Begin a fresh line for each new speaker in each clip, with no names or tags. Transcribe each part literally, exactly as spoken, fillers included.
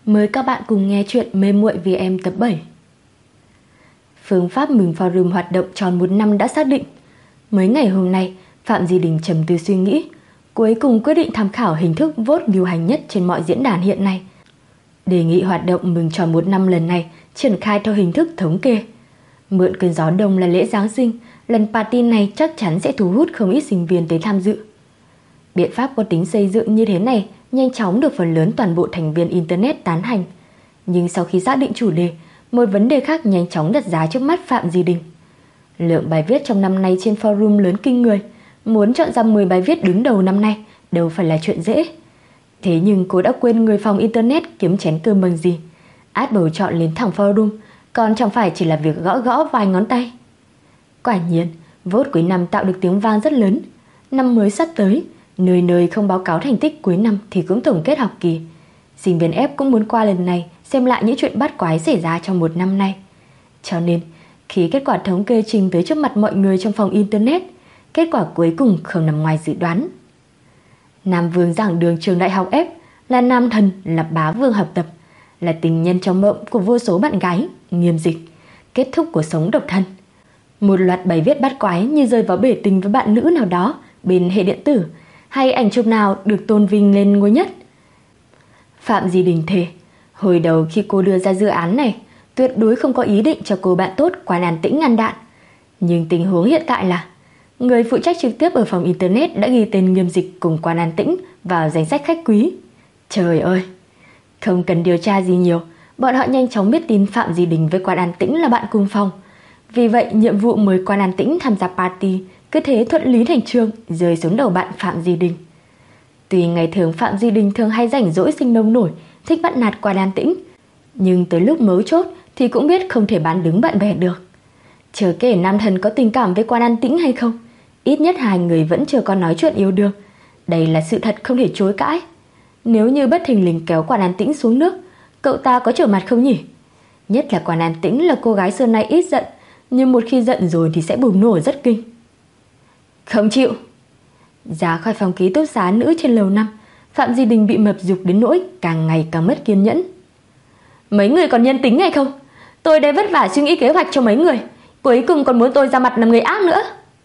Mời các bạn cùng nghe chuyện Mê Muội Vì Em tập bảy. Phương pháp mừng forum hoạt động tròn một năm đã xác định. Mấy ngày hôm nay, Phạm Di Đình trầm tư suy nghĩ, cuối cùng quyết định tham khảo hình thức vote lưu hành nhất trên mọi diễn đàn hiện nay. Đề nghị hoạt động mừng tròn một năm lần này triển khai theo hình thức thống kê. Mượn cơn gió đông là lễ Giáng sinh, lần party này chắc chắn sẽ thu hút không ít sinh viên tới tham dự. Biện pháp có tính xây dựng như thế này nhanh chóng được phần lớn toàn bộ thành viên Internet tán thành. Nhưng sau khi xác định chủ đề, một vấn đề khác nhanh chóng đặt ra trước mắt Phạm Di Đình. Lượng bài viết trong năm nay trên forum lớn kinh người, muốn chọn ra mười bài viết đứng đầu năm nay đâu phải là chuyện dễ. Thế nhưng cô đã quên người phòng Internet kiếm chén cơm bằng gì. Át bầu chọn lên thẳng forum, còn chẳng phải chỉ là việc gõ gõ vài ngón tay. Quả nhiên, vote cuối năm tạo được tiếng vang rất lớn. Năm mới sắp tới, nơi nơi không báo cáo thành tích cuối năm thì cũng tổng kết học kỳ. Sinh viên F cũng muốn qua lần này xem lại những chuyện bắt quái xảy ra trong một năm nay. Cho nên, khi kết quả thống kê trình tới trước mặt mọi người trong phòng Internet, kết quả cuối cùng không nằm ngoài dự đoán. Nam Vương giảng đường trường đại học F, là nam thần, là bá vương học tập, là tình nhân trong mộng của vô số bạn gái, Nghiêm Dịch, kết thúc cuộc sống độc thân. Một loạt bài viết bắt quái như rơi vào bể tình với bạn nữ nào đó bên hệ điện tử, hay ảnh chụp nào được tôn vinh lên ngôi nhất. Phạm Di Đình thề, hồi đầu khi cô đưa ra dự án này, tuyệt đối không có ý định cho cô bạn tốt Quan An Tĩnh ngăn đạn. Nhưng tình huống hiện tại là người phụ trách trực tiếp ở phòng Internet đã ghi tên Nghiêm Dịch cùng Quan An Tĩnh vào danh sách khách quý. Trời ơi, không cần điều tra gì nhiều, bọn họ nhanh chóng biết tin Phạm Di Đình với Quan An Tĩnh là bạn cùng phòng. Vì vậy nhiệm vụ mời Quan An Tĩnh tham gia party cứ thế thuận lý thành trương rơi xuống đầu bạn Phạm Di Đình. Tuy ngày thường Phạm Di Đình thường hay rảnh rỗi sinh nông nổi, thích bắt nạt Quan An Tĩnh, nhưng tới lúc mấu chốt thì cũng biết không thể bán đứng bạn bè được. Chưa kể nam thần có tình cảm với Quan An Tĩnh hay không, ít nhất hai người vẫn chưa có nói chuyện yêu đương. Đây là sự thật không thể chối cãi. Nếu như bất thình lình kéo Quan An Tĩnh xuống nước, cậu ta có trở mặt không nhỉ? Nhất là Quan An Tĩnh là cô gái xưa nay ít giận, nhưng một khi giận rồi thì sẽ bùng nổ rất kinh. Không chịu. Ra khỏi phòng ký túc xá nữ trên lầu năm, Phạm Di Đình bị mập giục đến nỗi càng ngày càng mất kiên nhẫn. Mấy người còn nhân tính hay không? Tôi đây vất vả suy nghĩ kế hoạch cho mấy người, cuối cùng còn muốn tôi ra mặt làm người ác nữa.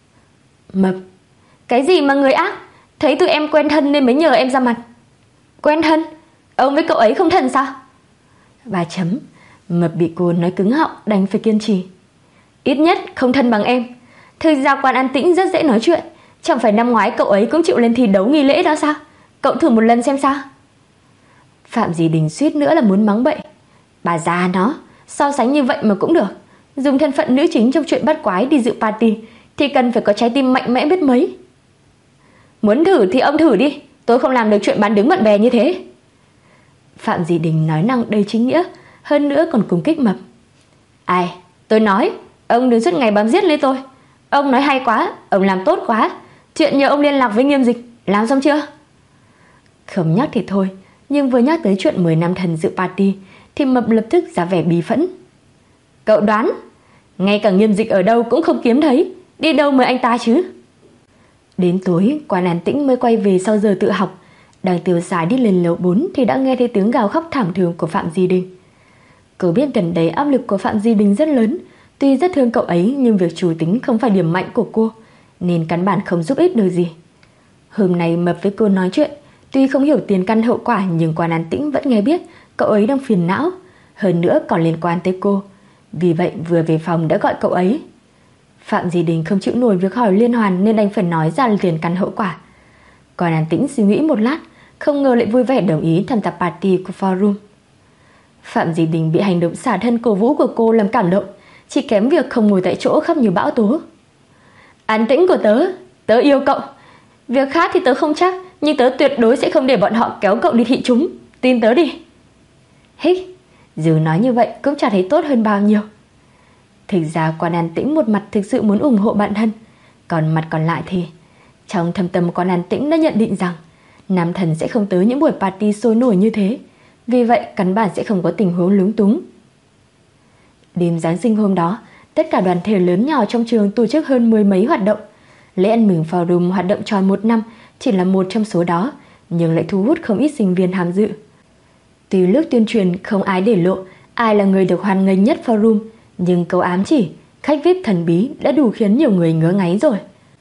Mập, cái gì mà người ác? Thấy tụi em quen thân nên mới nhờ em ra mặt. Quen thân? Ông với cậu ấy không thân sao? Ba chấm. Mập bị cô nói cứng họng đành phải kiên trì. Ít nhất không thân bằng em. Thực ra Quan An Tĩnh rất dễ nói chuyện, chẳng phải năm ngoái cậu ấy cũng chịu lên thi đấu nghi lễ đó sao? Cậu thử một lần xem sao. Phạm Di Đình suýt nữa là muốn mắng bậy. Bà già nó, so sánh như vậy mà cũng được. Dùng thân phận nữ chính trong chuyện bắt quái đi dự party thì cần phải có trái tim mạnh mẽ biết mấy. Muốn thử thì ông thử đi, tôi không làm được chuyện bán đứng bạn bè như thế. Phạm Di Đình nói năng đầy chính nghĩa, hơn nữa còn cùng kích mập. Ai, tôi nói, ông đừng suốt ngày bám giết lấy tôi. Ông nói hay quá, ông làm tốt quá. Chuyện nhờ ông liên lạc với Nghiêm Dịch, làm xong chưa? Không nhắc thì thôi, nhưng vừa nhắc tới chuyện mười năm thần dự party thì mập lập tức ra vẻ bí phẫn. Cậu đoán, ngay cả Nghiêm Dịch ở đâu cũng không kiếm thấy, đi đâu mời anh ta chứ? Đến tối, Quan An Tĩnh mới quay về sau giờ tự học. Đang tiêu xài đi lên lầu bốn thì đã nghe thấy tiếng gào khóc thảm thương của Phạm Di Đình. Cô biết gần đây áp lực của Phạm Di Đình rất lớn. Tuy rất thương cậu ấy nhưng việc chủ tính không phải điểm mạnh của cô, nên căn bản không giúp ích được gì. Hôm nay mập với cô nói chuyện, tuy không hiểu tiền căn hậu quả nhưng Quan An Tĩnh vẫn nghe biết cậu ấy đang phiền não, hơn nữa còn liên quan tới cô. Vì vậy vừa về phòng đã gọi cậu ấy. Phạm Di Đình không chịu nổi việc hỏi liên hoàn nên đành phải nói ra tiền căn hậu quả. Quan An Tĩnh suy nghĩ một lát, không ngờ lại vui vẻ đồng ý tham gia party của forum. Phạm Di Đình bị hành động xả thân cổ vũ của cô làm cảm động, chỉ kém việc không ngồi tại chỗ khóc như bão tố. An Tĩnh của tớ, tớ yêu cậu. Việc khác thì tớ không chắc, nhưng tớ tuyệt đối sẽ không để bọn họ kéo cậu đi thị chúng. Tin tớ đi. Hích, dù nói như vậy cũng chả thấy tốt hơn bao nhiêu. Thực ra Quan An Tĩnh một mặt thực sự muốn ủng hộ bạn thân, còn mặt còn lại thì trong thâm tâm Quan An Tĩnh đã nhận định rằng nam thần sẽ không tới những buổi party sôi nổi như thế. Vì vậy căn bản sẽ không có tình huống lúng túng. Đêm Giáng sinh hôm đó, tất cả đoàn thể lớn nhỏ trong trường tổ chức hơn mười mấy hoạt động. Lễ ăn mừng forum hoạt động tròn một năm chỉ là một trong số đó, nhưng lại thu hút không ít sinh viên tham dự. Tuy lúc tuyên truyền không ai để lộ ai là người được hoan nghênh nhất forum, nhưng câu ám chỉ khách vi ai pi thần bí đã đủ khiến nhiều người ngứa ngáy rồi.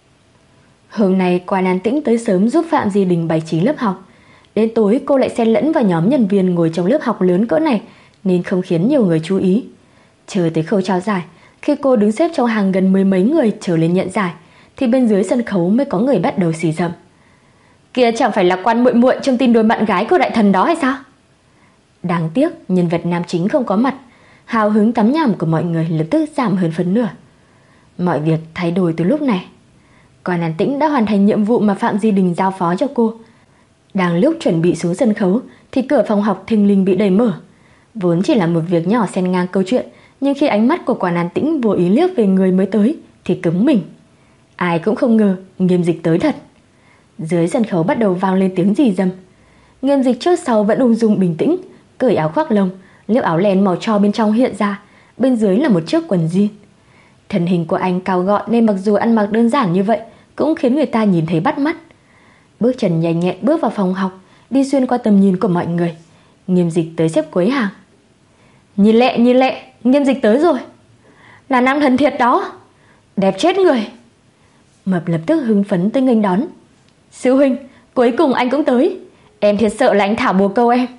Hôm nay Quan An Tĩnh tới sớm giúp Phạm Di Đình bày trí lớp học. Đến tối cô lại xen lẫn vào nhóm nhân viên ngồi trong lớp học lớn cỡ này nên không khiến nhiều người chú ý. Chờ tới khâu trao giải, khi cô đứng xếp trong hàng gần mười mấy người chờ lên nhận giải, thì bên dưới sân khấu mới có người bắt đầu xì rầm. Kia chẳng phải là Quan muội muội trong tin đồn bạn gái của đại thần đó hay sao? Đáng tiếc nhân vật nam chính không có mặt, hào hứng tắm nhảm của mọi người lập tức giảm hơn phân nửa. Mọi việc thay đổi từ lúc này. Quan An Tĩnh đã hoàn thành nhiệm vụ mà Phạm Di Đình giao phó cho cô. Đang lúc chuẩn bị xuống sân khấu thì cửa phòng học thình lình bị đẩy mở. Vốn chỉ là một việc nhỏ xen ngang câu chuyện, nhưng khi ánh mắt của Quan An Tĩnh vô ý liếc về người mới tới thì cứng mình. Ai cũng không ngờ Nghiêm Dịch tới thật. Dưới sân khấu bắt đầu vang lên tiếng rì rầm. Nghiêm Dịch trước sau vẫn ung dung bình tĩnh, cởi áo khoác lông, lớp áo len màu tro bên trong hiện ra, bên dưới là một chiếc quần jean. Thân hình của anh cao gọn nên mặc dù ăn mặc đơn giản như vậy cũng khiến người ta nhìn thấy bắt mắt. Bước chân nhanh nhẹn bước vào phòng học, đi xuyên qua tầm nhìn của mọi người. Nghiêm Dịch tới xếp cuối hàng. Nhìn lẹ nhìn lẹ, Nghiêm Dịch tới rồi. Là nam thần thiệt đó, đẹp chết người. Mập lập tức hưng phấn tới nghênh đón. Sư huynh, cuối cùng anh cũng tới. Em thiệt sợ là anh thả bồ câu em.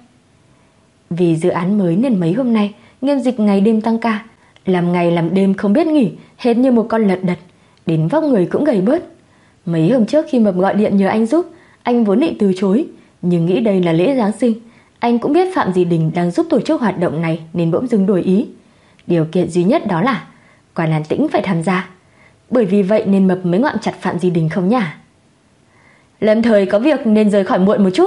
Vì dự án mới nên mấy hôm nay Nghiêm Dịch ngày đêm tăng ca, làm ngày làm đêm không biết nghỉ, hết như một con lật đật, đến vóc người cũng gầy bớt. Mấy hôm trước khi Mập gọi điện nhờ anh giúp, anh vốn định từ chối, nhưng nghĩ đây là lễ Giáng sinh, anh cũng biết Phạm Di Đình đang giúp tổ chức hoạt động này nên bỗng dưng đổi ý. Điều kiện duy nhất đó là Quan An Tĩnh phải tham gia. Bởi vì vậy nên Mập mới ngoạm chặt Phạm Di Đình không nhả. Lâm thời có việc nên rời khỏi muộn một chút.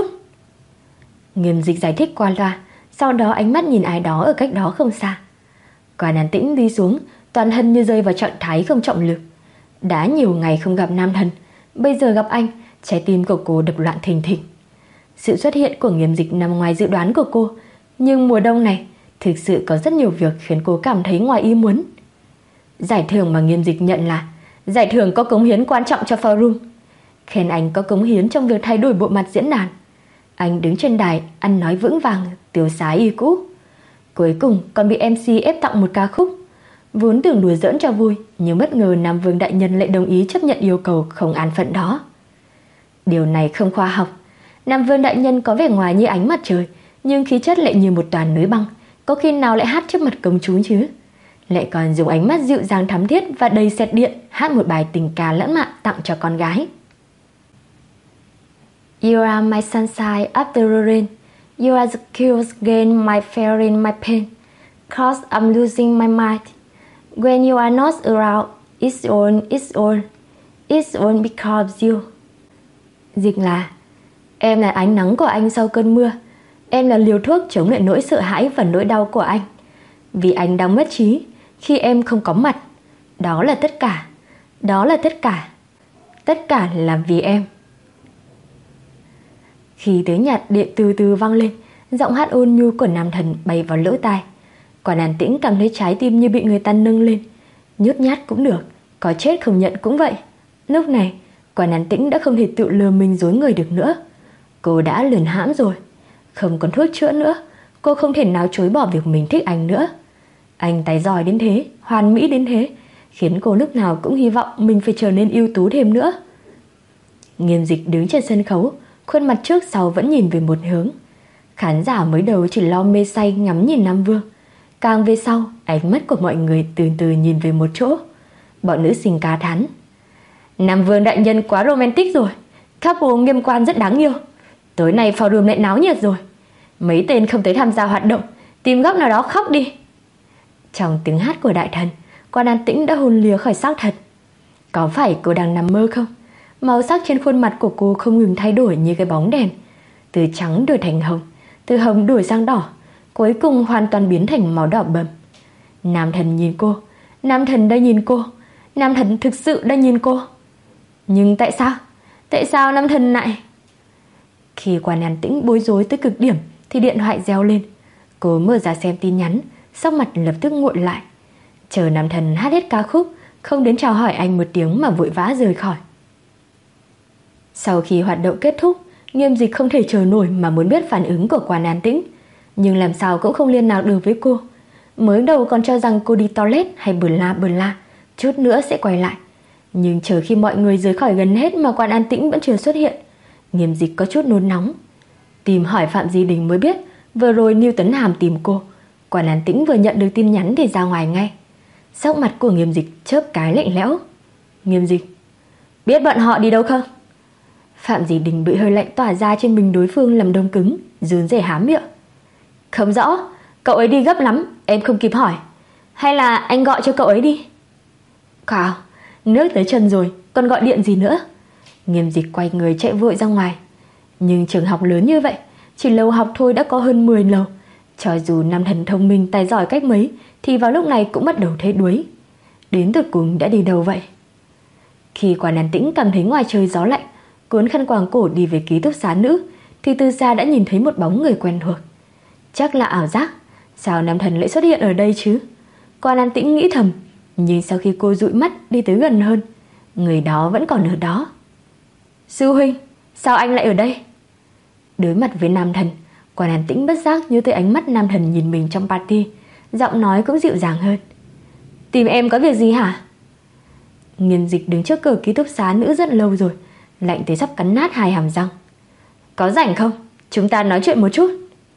Nghiêm Dịch giải thích qua loa, sau đó ánh mắt nhìn ai đó ở cách đó không xa. Quan An Tĩnh đi xuống, toàn thân như rơi vào trạng thái không trọng lực. Đã nhiều ngày không gặp nam thần, bây giờ gặp anh, trái tim của cô đập loạn thình thịch. Sự xuất hiện của Nghiêm Dịch nằm ngoài dự đoán của cô, nhưng mùa đông này thực sự có rất nhiều việc khiến cô cảm thấy ngoài ý muốn. Giải thưởng mà Nghiêm Dịch nhận là giải thưởng có cống hiến quan trọng cho forum, khen anh có cống hiến trong việc thay đổi bộ mặt diễn đàn. Anh đứng trên đài ăn nói vững vàng, tiêu sái y cũ. Cuối cùng còn bị em xê ép tặng một ca khúc. Vốn tưởng đùa giỡn cho vui, nhưng bất ngờ Nam Vương đại nhân lại đồng ý chấp nhận yêu cầu không an phận đó. Điều này không khoa học. Nam Vương đại nhân có vẻ ngoài như ánh mặt trời, nhưng khí chất lại như một toàn núi băng. Có khi nào lại hát trước mặt công chúng chứ? Lại còn dùng ánh mắt dịu dàng thắm thiết và đầy sét điện hát một bài tình ca lãng mạn tặng cho con gái. You are my sunshine after the rain. You are the cures gain my fear in my pain. Cause I'm losing my mind. When you are not around, it's all, it's all. It's all because of you. Dịch là: em là ánh nắng của anh sau cơn mưa. Em là liều thuốc chống lại nỗi sợ hãi và nỗi đau của anh. Vì anh đang mất trí khi em không có mặt. Đó là tất cả. Đó là tất cả. Tất cả là vì em. Khi tiếng nhạc điện từ từ vang lên, giọng hát ôn nhu của nam thần bay vào lỗ tai. Quan An Tĩnh cảm thấy trái tim như bị người ta nâng lên. Nhút nhát cũng được, có chết không nhận cũng vậy. Lúc này Quan An Tĩnh đã không thể tự lừa mình dối người được nữa. Cô đã lườn hãm rồi, không còn thuốc chữa nữa. Cô không thể nào chối bỏ việc mình thích anh nữa. Anh tài giỏi đến thế, hoàn mỹ đến thế, khiến cô lúc nào cũng hy vọng mình phải trở nên ưu tú thêm nữa. Nghiêm Dịch đứng trên sân khấu, khuôn mặt trước sau vẫn nhìn về một hướng. Khán giả mới đầu chỉ lo mê say ngắm nhìn Nam Vương, càng về sau ánh mắt của mọi người từ từ nhìn về một chỗ. Bọn nữ sinh cá thán: Nam Vương đại nhân quá romantic rồi, couple Nghiêm Quan rất đáng yêu. Tối nay forum lại náo nhiệt rồi. Mấy tên không tới tham gia hoạt động, tìm góc nào đó khóc đi. Trong tiếng hát của đại thần, Quan An Tĩnh đã hồn lìa khỏi xác thật. Có phải cô đang nằm mơ không? Màu sắc trên khuôn mặt của cô không ngừng thay đổi như cái bóng đèn, từ trắng đổi thành hồng, từ hồng đổi sang đỏ, cuối cùng hoàn toàn biến thành màu đỏ bầm. Nam thần nhìn cô, nam thần đang nhìn cô, nam thần thực sự đang nhìn cô. Nhưng tại sao? Tại sao nam thần lại... Khi Quan An Tĩnh bối rối tới cực điểm thì điện thoại reo lên. Cô mở ra xem tin nhắn, sắc mặt lập tức nguội lại. Chờ nam thần hát hết ca khúc, không đến chào hỏi anh một tiếng mà vội vã rời khỏi. Sau khi hoạt động kết thúc, Nghiêm Dịch không thể chờ nổi mà muốn biết phản ứng của Quan An Tĩnh. nhưng làm sao cũng không liên lạc được với cô. Mới đầu còn cho rằng cô đi toilet hay bờ la bờ la, chút nữa sẽ quay lại. Nhưng chờ khi mọi người rời khỏi gần hết mà Quan An Tĩnh vẫn chưa xuất hiện, Nghiêm Dịch có chút nôn nóng. Tìm hỏi Phạm Di Đình mới biết vừa rồi Lưu Tuấn Hàm tìm cô. Quan An Tĩnh vừa nhận được tin nhắn thì ra ngoài ngay. Sắc mặt của Nghiêm Dịch chớp cái lạnh lẽo. Nghiêm Dịch, biết bọn họ đi đâu không? Phạm Di Đình bị hơi lạnh tỏa ra trên mình đối phương làm đông cứng, run rẩy há miệng. Không rõ, cậu ấy đi gấp lắm, em không kịp hỏi. Hay là anh gọi cho cậu ấy đi? Khảo, nước tới chân rồi, còn gọi điện gì nữa? Nghiêm Dịch quay người chạy vội ra ngoài. Nhưng trường học lớn như vậy, chỉ lầu học thôi đã có hơn mười lầu. Cho dù nam thần thông minh tài giỏi cách mấy thì vào lúc này cũng bắt đầu thấy đuối. Đến tột cùng đã đi đâu vậy? Khi Quan An Tĩnh cảm thấy ngoài trời gió lạnh, cuốn khăn quàng cổ đi về ký túc xá nữ, thì từ xa đã nhìn thấy một bóng người quen thuộc. Chắc là ảo giác, sao nam thần lại xuất hiện ở đây chứ? Quan An Tĩnh nghĩ thầm, nhưng sau khi cô dụi mắt đi tới gần hơn, người đó vẫn còn ở đó. Sư huynh, sao anh lại ở đây? Đối mặt với nam thần, Quan An Tĩnh bất giác nhớ tới ánh mắt nam thần nhìn mình trong party, giọng nói cũng dịu dàng hơn. Tìm em có việc gì hả? Nghiêm Dịch đứng trước cửa ký túc xá nữ rất lâu rồi, lạnh tới sắp cắn nát hai hàm răng. Có rảnh không? Chúng ta nói chuyện một chút.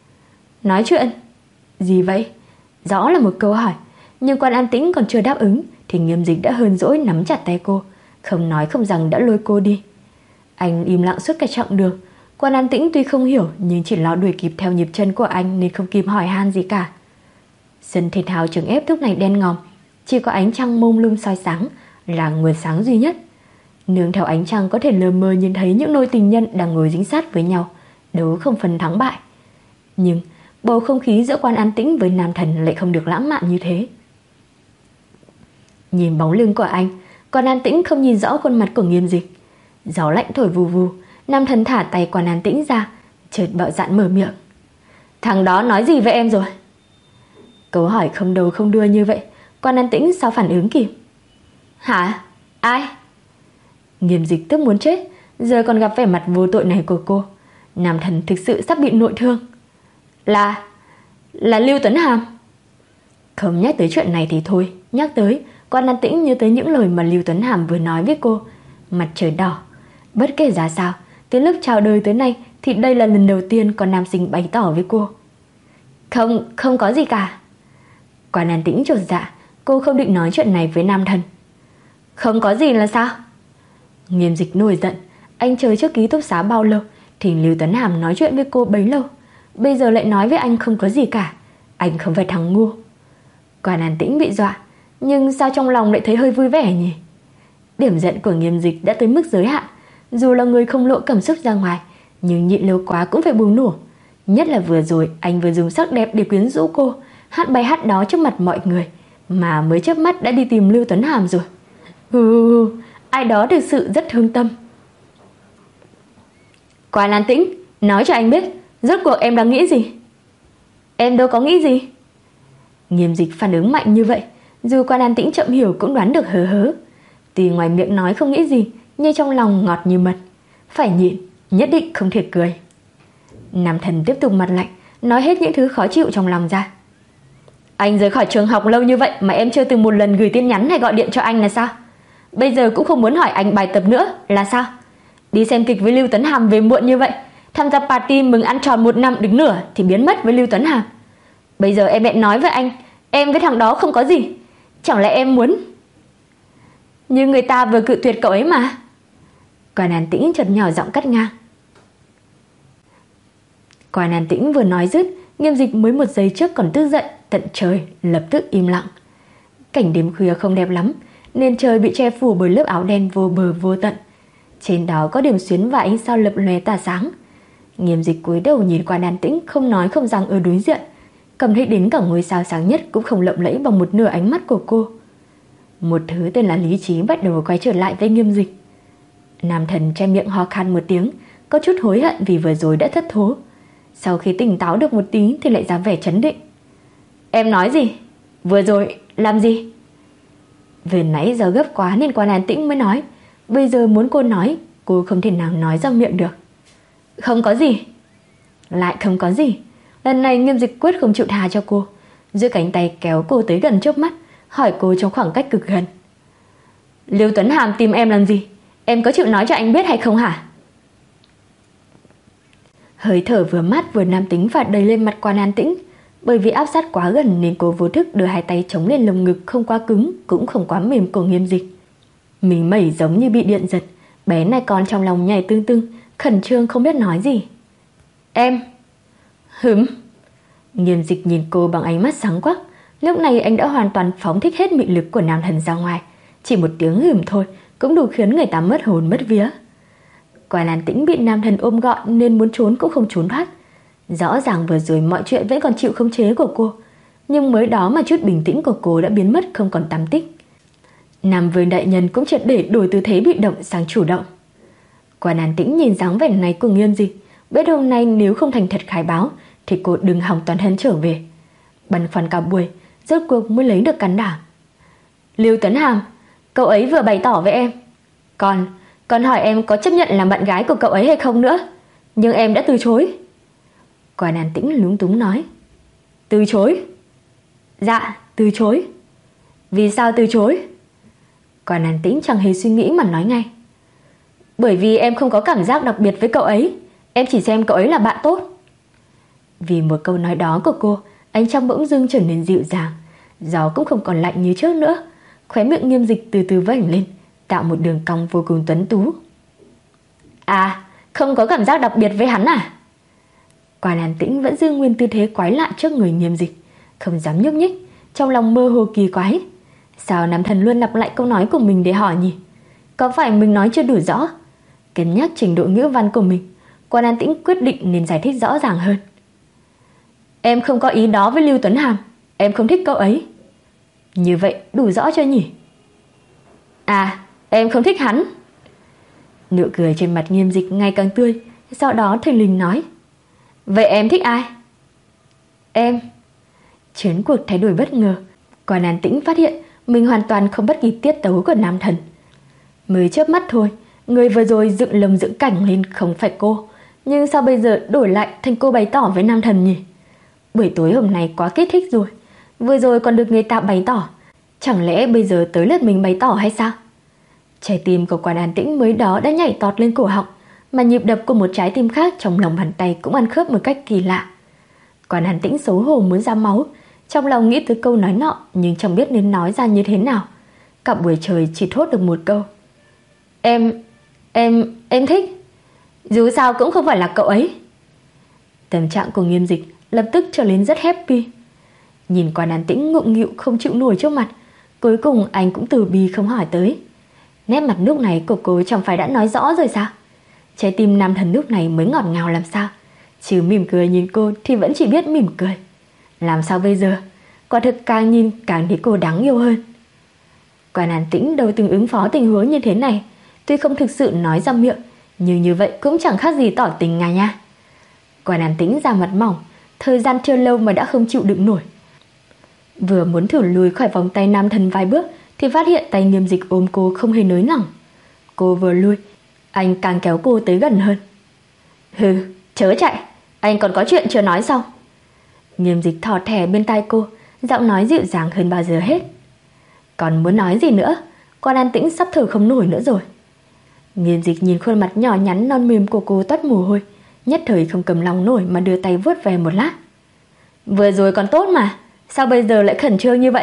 Nói chuyện? Gì vậy? Rõ là một câu hỏi, nhưng Quan An Tĩnh còn chưa đáp ứng thì Nghiêm Dịch đã hờn dỗi nắm chặt tay cô, không nói không rằng đã lôi cô đi. Anh im lặng suốt cả chặng đường. Quan An Tĩnh tuy không hiểu nhưng chỉ lo đuổi kịp theo nhịp chân của anh nên không kịp hỏi han gì cả. Sân thể thao trường ép lúc này đen ngòm, chỉ có ánh trăng mông lung soi sáng là nguồn sáng duy nhất. Nương theo ánh trăng có thể lờ mờ nhìn thấy những đôi tình nhân đang ngồi dính sát với nhau, đấu không phân thắng bại. Nhưng bầu không khí giữa Quan An Tĩnh với nam thần lại không được lãng mạn như thế. Nhìn bóng lưng của anh, Quan An Tĩnh không nhìn rõ khuôn mặt của Nghiêm Dịch. Gió lạnh thổi vù vù, nam thần thả tay Quan An Tĩnh ra, chợt bạo dạn mở miệng. Thằng đó nói gì với em rồi? Câu hỏi không đầu không đuôi như vậy, Quan An Tĩnh sao phản ứng kịp? Hả? Ai? Nghiêm Dịch tức muốn chết, giờ còn gặp vẻ mặt vô tội này của cô. Nam thần thực sự sắp bị nội thương. Là... là Lưu Tuấn Hàm. Không nhắc tới chuyện này thì thôi, nhắc tới, Quan An Tĩnh nhớ tới những lời mà Lưu Tuấn Hàm vừa nói với cô. Mặt trời đỏ. Bất kể ra sao, từ lúc chào đời tới nay thì đây là lần đầu tiên có nam sinh bày tỏ với cô. Không, không có gì cả. Quan An Tĩnh chột dạ, cô không định nói chuyện này với nam thần. Không có gì là sao? Nghiêm Dịch nổi giận, anh chờ trước ký túc xá bao lâu thì Lưu Tuấn Hàm nói chuyện với cô bấy lâu, bây giờ lại nói với anh không có gì cả. Anh không phải thằng ngu. Quan An Tĩnh bị dọa, nhưng sao trong lòng lại thấy hơi vui vẻ nhỉ? Điểm giận của Nghiêm Dịch đã tới mức giới hạn. Dù là người không lộ cảm xúc ra ngoài, nhưng nhịn lâu quá cũng phải bùng nổ. Nhất là vừa rồi anh vừa dùng sắc đẹp để quyến rũ cô, hát bài hát đó trước mặt mọi người, mà mới chớp mắt đã đi tìm Lưu Tuấn Hàm rồi. Hừ, ai đó thực sự rất thương tâm. Quan An Tĩnh, nói cho anh biết, rốt cuộc em đang nghĩ gì? Em đâu có nghĩ gì. Nghiêm Dịch phản ứng mạnh như vậy, dù Quan An Tĩnh chậm hiểu cũng đoán được hớ hớ. Tuy ngoài miệng nói không nghĩ gì, nhưng trong lòng ngọt như mật. Phải nhịn, nhất định không thể cười. Nam thần tiếp tục mặt lạnh, nói hết những thứ khó chịu trong lòng ra. Anh rời khỏi trường học lâu như vậy mà em chưa từng một lần gửi tin nhắn hay gọi điện cho anh là sao? Bây giờ cũng không muốn hỏi anh bài tập nữa là sao? Đi xem kịch với Lưu Tuấn Hàm về muộn như vậy, tham gia party mừng ăn tròn một năm đứng nửa thì biến mất với Lưu Tuấn Hàm. Bây giờ em lại nói với anh, em với thằng đó không có gì. Chẳng lẽ em muốn... Nhưng người ta vừa cự tuyệt cậu ấy mà. Quan An Tĩnh chợt nhỏ giọng cắt ngang. Quan An Tĩnh vừa nói dứt, Nghiêm Dịch mới một giây trước còn tức giận tận trời lập tức im lặng. Cảnh đêm khuya không đẹp lắm, nên trời bị che phủ bởi lớp áo đen vô bờ vô tận. Trên đó có điểm xuyến và ánh sao lập lòe tỏa sáng. Nghiêm Dịch cúi đầu nhìn Quan An Tĩnh, không nói không rằng ở đối diện, cảm thấy đến cả ngôi sao sáng nhất cũng không lộng lẫy bằng một nửa ánh mắt của cô. Một thứ tên là lý trí bắt đầu quay trở lại với Nghiêm Dịch. Nam thần che miệng ho khan một tiếng, có chút hối hận vì vừa rồi đã thất thố. Sau khi tỉnh táo được một tí thì lại ra vẻ trấn định. Em nói gì? Vừa rồi làm gì? Vừa nãy giờ gấp quá nên Quan An Tĩnh mới nói. Bây giờ muốn cô nói, cô không thể nào nói ra miệng được. Không có gì. Lại không có gì. Lần này Nghiêm Dịch quyết không chịu tha cho cô, giữ cánh tay kéo cô tới gần trước mắt, hỏi cô trong khoảng cách cực gần. Lưu Tuấn Hàm tìm em làm gì? Em có chịu nói cho anh biết hay không hả? Hơi thở vừa mát vừa nam tính phả đầy lên mặt Quan An Tĩnh. Bởi vì áp sát quá gần nên cô vô thức đưa hai tay chống lên lồng ngực không quá cứng cũng không quá mềm của Nghiêm Dịch. Mình mẩy giống như bị điện giật, bé này con trong lòng nhảy tưng tưng, khẩn trương không biết nói gì. Em... Hửm. Nghiêm Dịch nhìn cô bằng ánh mắt sáng quắc. Lúc này anh đã hoàn toàn phóng thích hết mị lực của nam thần ra ngoài. Chỉ một tiếng hửm thôi cũng đủ khiến người ta mất hồn mất vía. Quan An Tĩnh bị nam thần ôm gọn nên muốn trốn cũng không trốn thoát. Rõ ràng vừa rồi mọi chuyện vẫn còn chịu khống chế của cô, nhưng mới đó mà chút bình tĩnh của cô đã biến mất không còn tăm tích. Nam Vương đại nhân cũng triệt để đổi tư thế bị động sang chủ động. Quan An Tĩnh nhìn dáng vẻ này của Nghiêm Dịch, biết hôm nay nếu không thành thật khai báo thì cô đừng hòng toàn thân trở về. Băn khoăn cả buổi, rốt cuộc mới lấy được can đảm. Lưu Tuấn Hàm, cậu ấy vừa bày tỏ với em. Còn, còn hỏi em có chấp nhận làm bạn gái của cậu ấy hay không nữa, nhưng em đã từ chối. Quan An Tĩnh lúng túng nói. Từ chối? Dạ, từ chối. Vì sao từ chối? Quan An Tĩnh chẳng hề suy nghĩ mà nói ngay. Bởi vì em không có cảm giác đặc biệt với cậu ấy, em chỉ xem cậu ấy là bạn tốt. Vì một câu nói đó của cô, ánh trăng bỗng dưng trở nên dịu dàng, gió cũng không còn lạnh như trước nữa. Khóe miệng Nghiêm Dịch từ từ vểnh lên, tạo một đường cong vô cùng tuấn tú. À, không có cảm giác đặc biệt với hắn à? Quan An Tĩnh vẫn giữ nguyên tư thế quái lạ trước người Nghiêm Dịch, không dám nhúc nhích, trong lòng mơ hồ kỳ quái. Sao nam thần luôn lặp lại câu nói của mình để hỏi nhỉ? Có phải mình nói chưa đủ rõ? Cân nhắc trình độ ngữ văn của mình, Quan An Tĩnh quyết định nên giải thích rõ ràng hơn. Em không có ý đó với Lưu Tuấn Hàm, em không thích cậu ấy. Như vậy đủ rõ chưa nhỉ? À, em không thích hắn. Nụ cười trên mặt Nghiêm Dịch ngày càng tươi, sau đó thình lình nói. Vậy em thích ai? Em. Chiến cuộc thay đổi bất ngờ. Quan An Tĩnh phát hiện mình hoàn toàn không bất kỳ tiết tấu của nam thần. Mới chớp mắt thôi, người vừa rồi dựng lồng dựng cảnh lên không phải cô, nhưng sao bây giờ đổi lại thành cô bày tỏ với nam thần nhỉ? Buổi tối hôm nay quá kích thích rồi, vừa rồi còn được người ta bày tỏ, chẳng lẽ bây giờ tới lượt mình bày tỏ hay sao? Trái tim của Quan An Tĩnh mới đó đã nhảy tọt lên cổ họng, mà nhịp đập của một trái tim khác trong lòng bàn tay cũng ăn khớp một cách kỳ lạ. Quan An Tĩnh xấu hổ muốn ra máu, trong lòng nghĩ tới câu nói nọ nhưng chẳng biết nên nói ra như thế nào. Cả buổi trời chỉ thốt được một câu. Em, em, em thích. Dù sao cũng không phải là cậu ấy. Tâm trạng của Nghiêm Dịch lập tức trở nên rất happy. Nhìn Quan An Tĩnh ngượng nghịu không chịu nổi trước mặt, cuối cùng anh cũng từ bi không hỏi tới. Nét mặt lúc này của cô chẳng phải đã nói rõ rồi sao? Trái tim nam thần lúc này mới ngọt ngào làm sao? Chứ mỉm cười nhìn cô thì vẫn chỉ biết mỉm cười. Làm sao bây giờ? Quả thực càng nhìn càng thấy cô đáng yêu hơn. Quan An Tĩnh đâu từng ứng phó tình huống như thế này, tuy không thực sự nói ra miệng, nhưng như vậy cũng chẳng khác gì tỏ tình ngà nha. Quan An Tĩnh da mặt mỏng, thời gian chưa lâu mà đã không chịu đựng nổi. Vừa muốn thử lùi khỏi vòng tay nam thần vài bước thì phát hiện tay Nghiêm Dịch ôm cô không hề nới lỏng. Cô vừa lui, anh càng kéo cô tới gần hơn. Hừ, chớ chạy, anh còn có chuyện chưa nói xong. Nghiêm Dịch thò thẻ bên tai cô, giọng nói dịu dàng hơn bao giờ hết. Còn muốn nói gì nữa? Quan An Tĩnh sắp thở không nổi nữa rồi. Nghiêm Dịch nhìn khuôn mặt nhỏ nhắn non mềm của cô toát mồ hôi, nhất thời không cầm lòng nổi mà đưa tay vuốt về một lát. Vừa rồi còn tốt mà, sao bây giờ lại khẩn trương như vậy?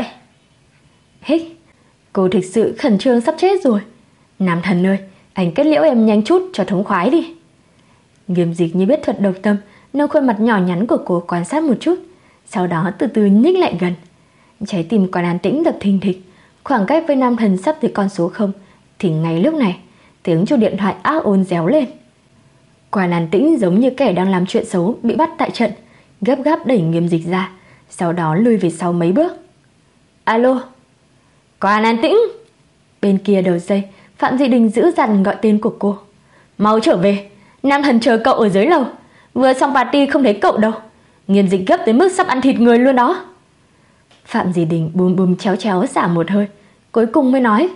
Hích, cô thực sự khẩn trương sắp chết rồi. Nam thần ơi, anh kết liễu em nhanh chút cho thống khoái đi. Nghiêm Dịch như biết thuật độc tâm, nâng khuôn mặt nhỏ nhắn của cô quan sát một chút, sau đó từ từ nhích lại gần. Trái tim Quan An Tĩnh đập thình thịch, khoảng cách với nam thần sắp tới con số không, thì ngay lúc này tiếng chuông điện thoại ác ôn réo lên. Quan An Tĩnh giống như kẻ đang làm chuyện xấu bị bắt tại trận, gấp gáp đẩy Nghiêm Dịch ra, sau đó lùi về sau mấy bước. Alo. Quan An Tĩnh. Bên kia đầu dây, Phạm Di Đình giữ dằn gọi tên của cô. Mau trở về, nam thần chờ cậu ở dưới lầu, vừa xong party không thấy cậu đâu. Nghiêm Dịch gấp tới mức sắp ăn thịt người luôn đó. Phạm Di Đình bùm bùm chéo chéo xả một hơi, cuối cùng mới nói.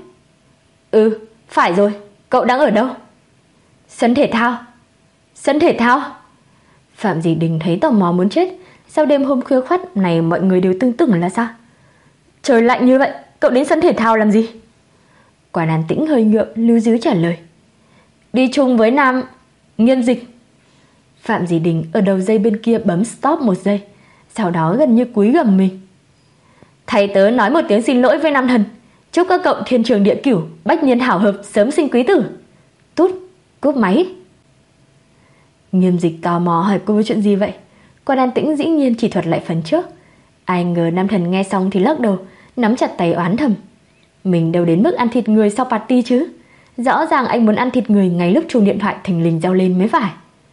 Ừ, phải rồi, cậu đang ở đâu? Sân thể thao. Sân thể thao? Phạm Di Đình thấy tò mò muốn chết, Sau đêm hôm khuya khoắt này mọi người đều tưng tửng là sao? Trời lạnh như vậy, cậu đến sân thể thao làm gì? Quản An Tĩnh hơi ngượng lưu díu trả lời. Đi chung với Nam Nghiên Dịch. Phạm Di Đình ở đầu dây bên kia bấm stop một giây, sau đó gần như cúi gằm mình. Thầy tớ nói một tiếng xin lỗi với Nam Thần, chúc các cậu thiên trường địa cửu, bách niên hảo hợp, sớm sinh quý tử. Tút, cúp máy. Nghiêm Dịch tò mò hỏi cô chuyện gì vậy. Quản An Tĩnh dĩ nhiên chỉ thuật lại phần trước. Ai ngờ Nam Thần nghe xong thì lắc đầu, nắm chặt tay oán thầm. Mình đâu đến mức ăn thịt người sau party chứ. Rõ ràng anh muốn ăn thịt người ngay lúc chuông điện thoại thình lình reo lên mới phải.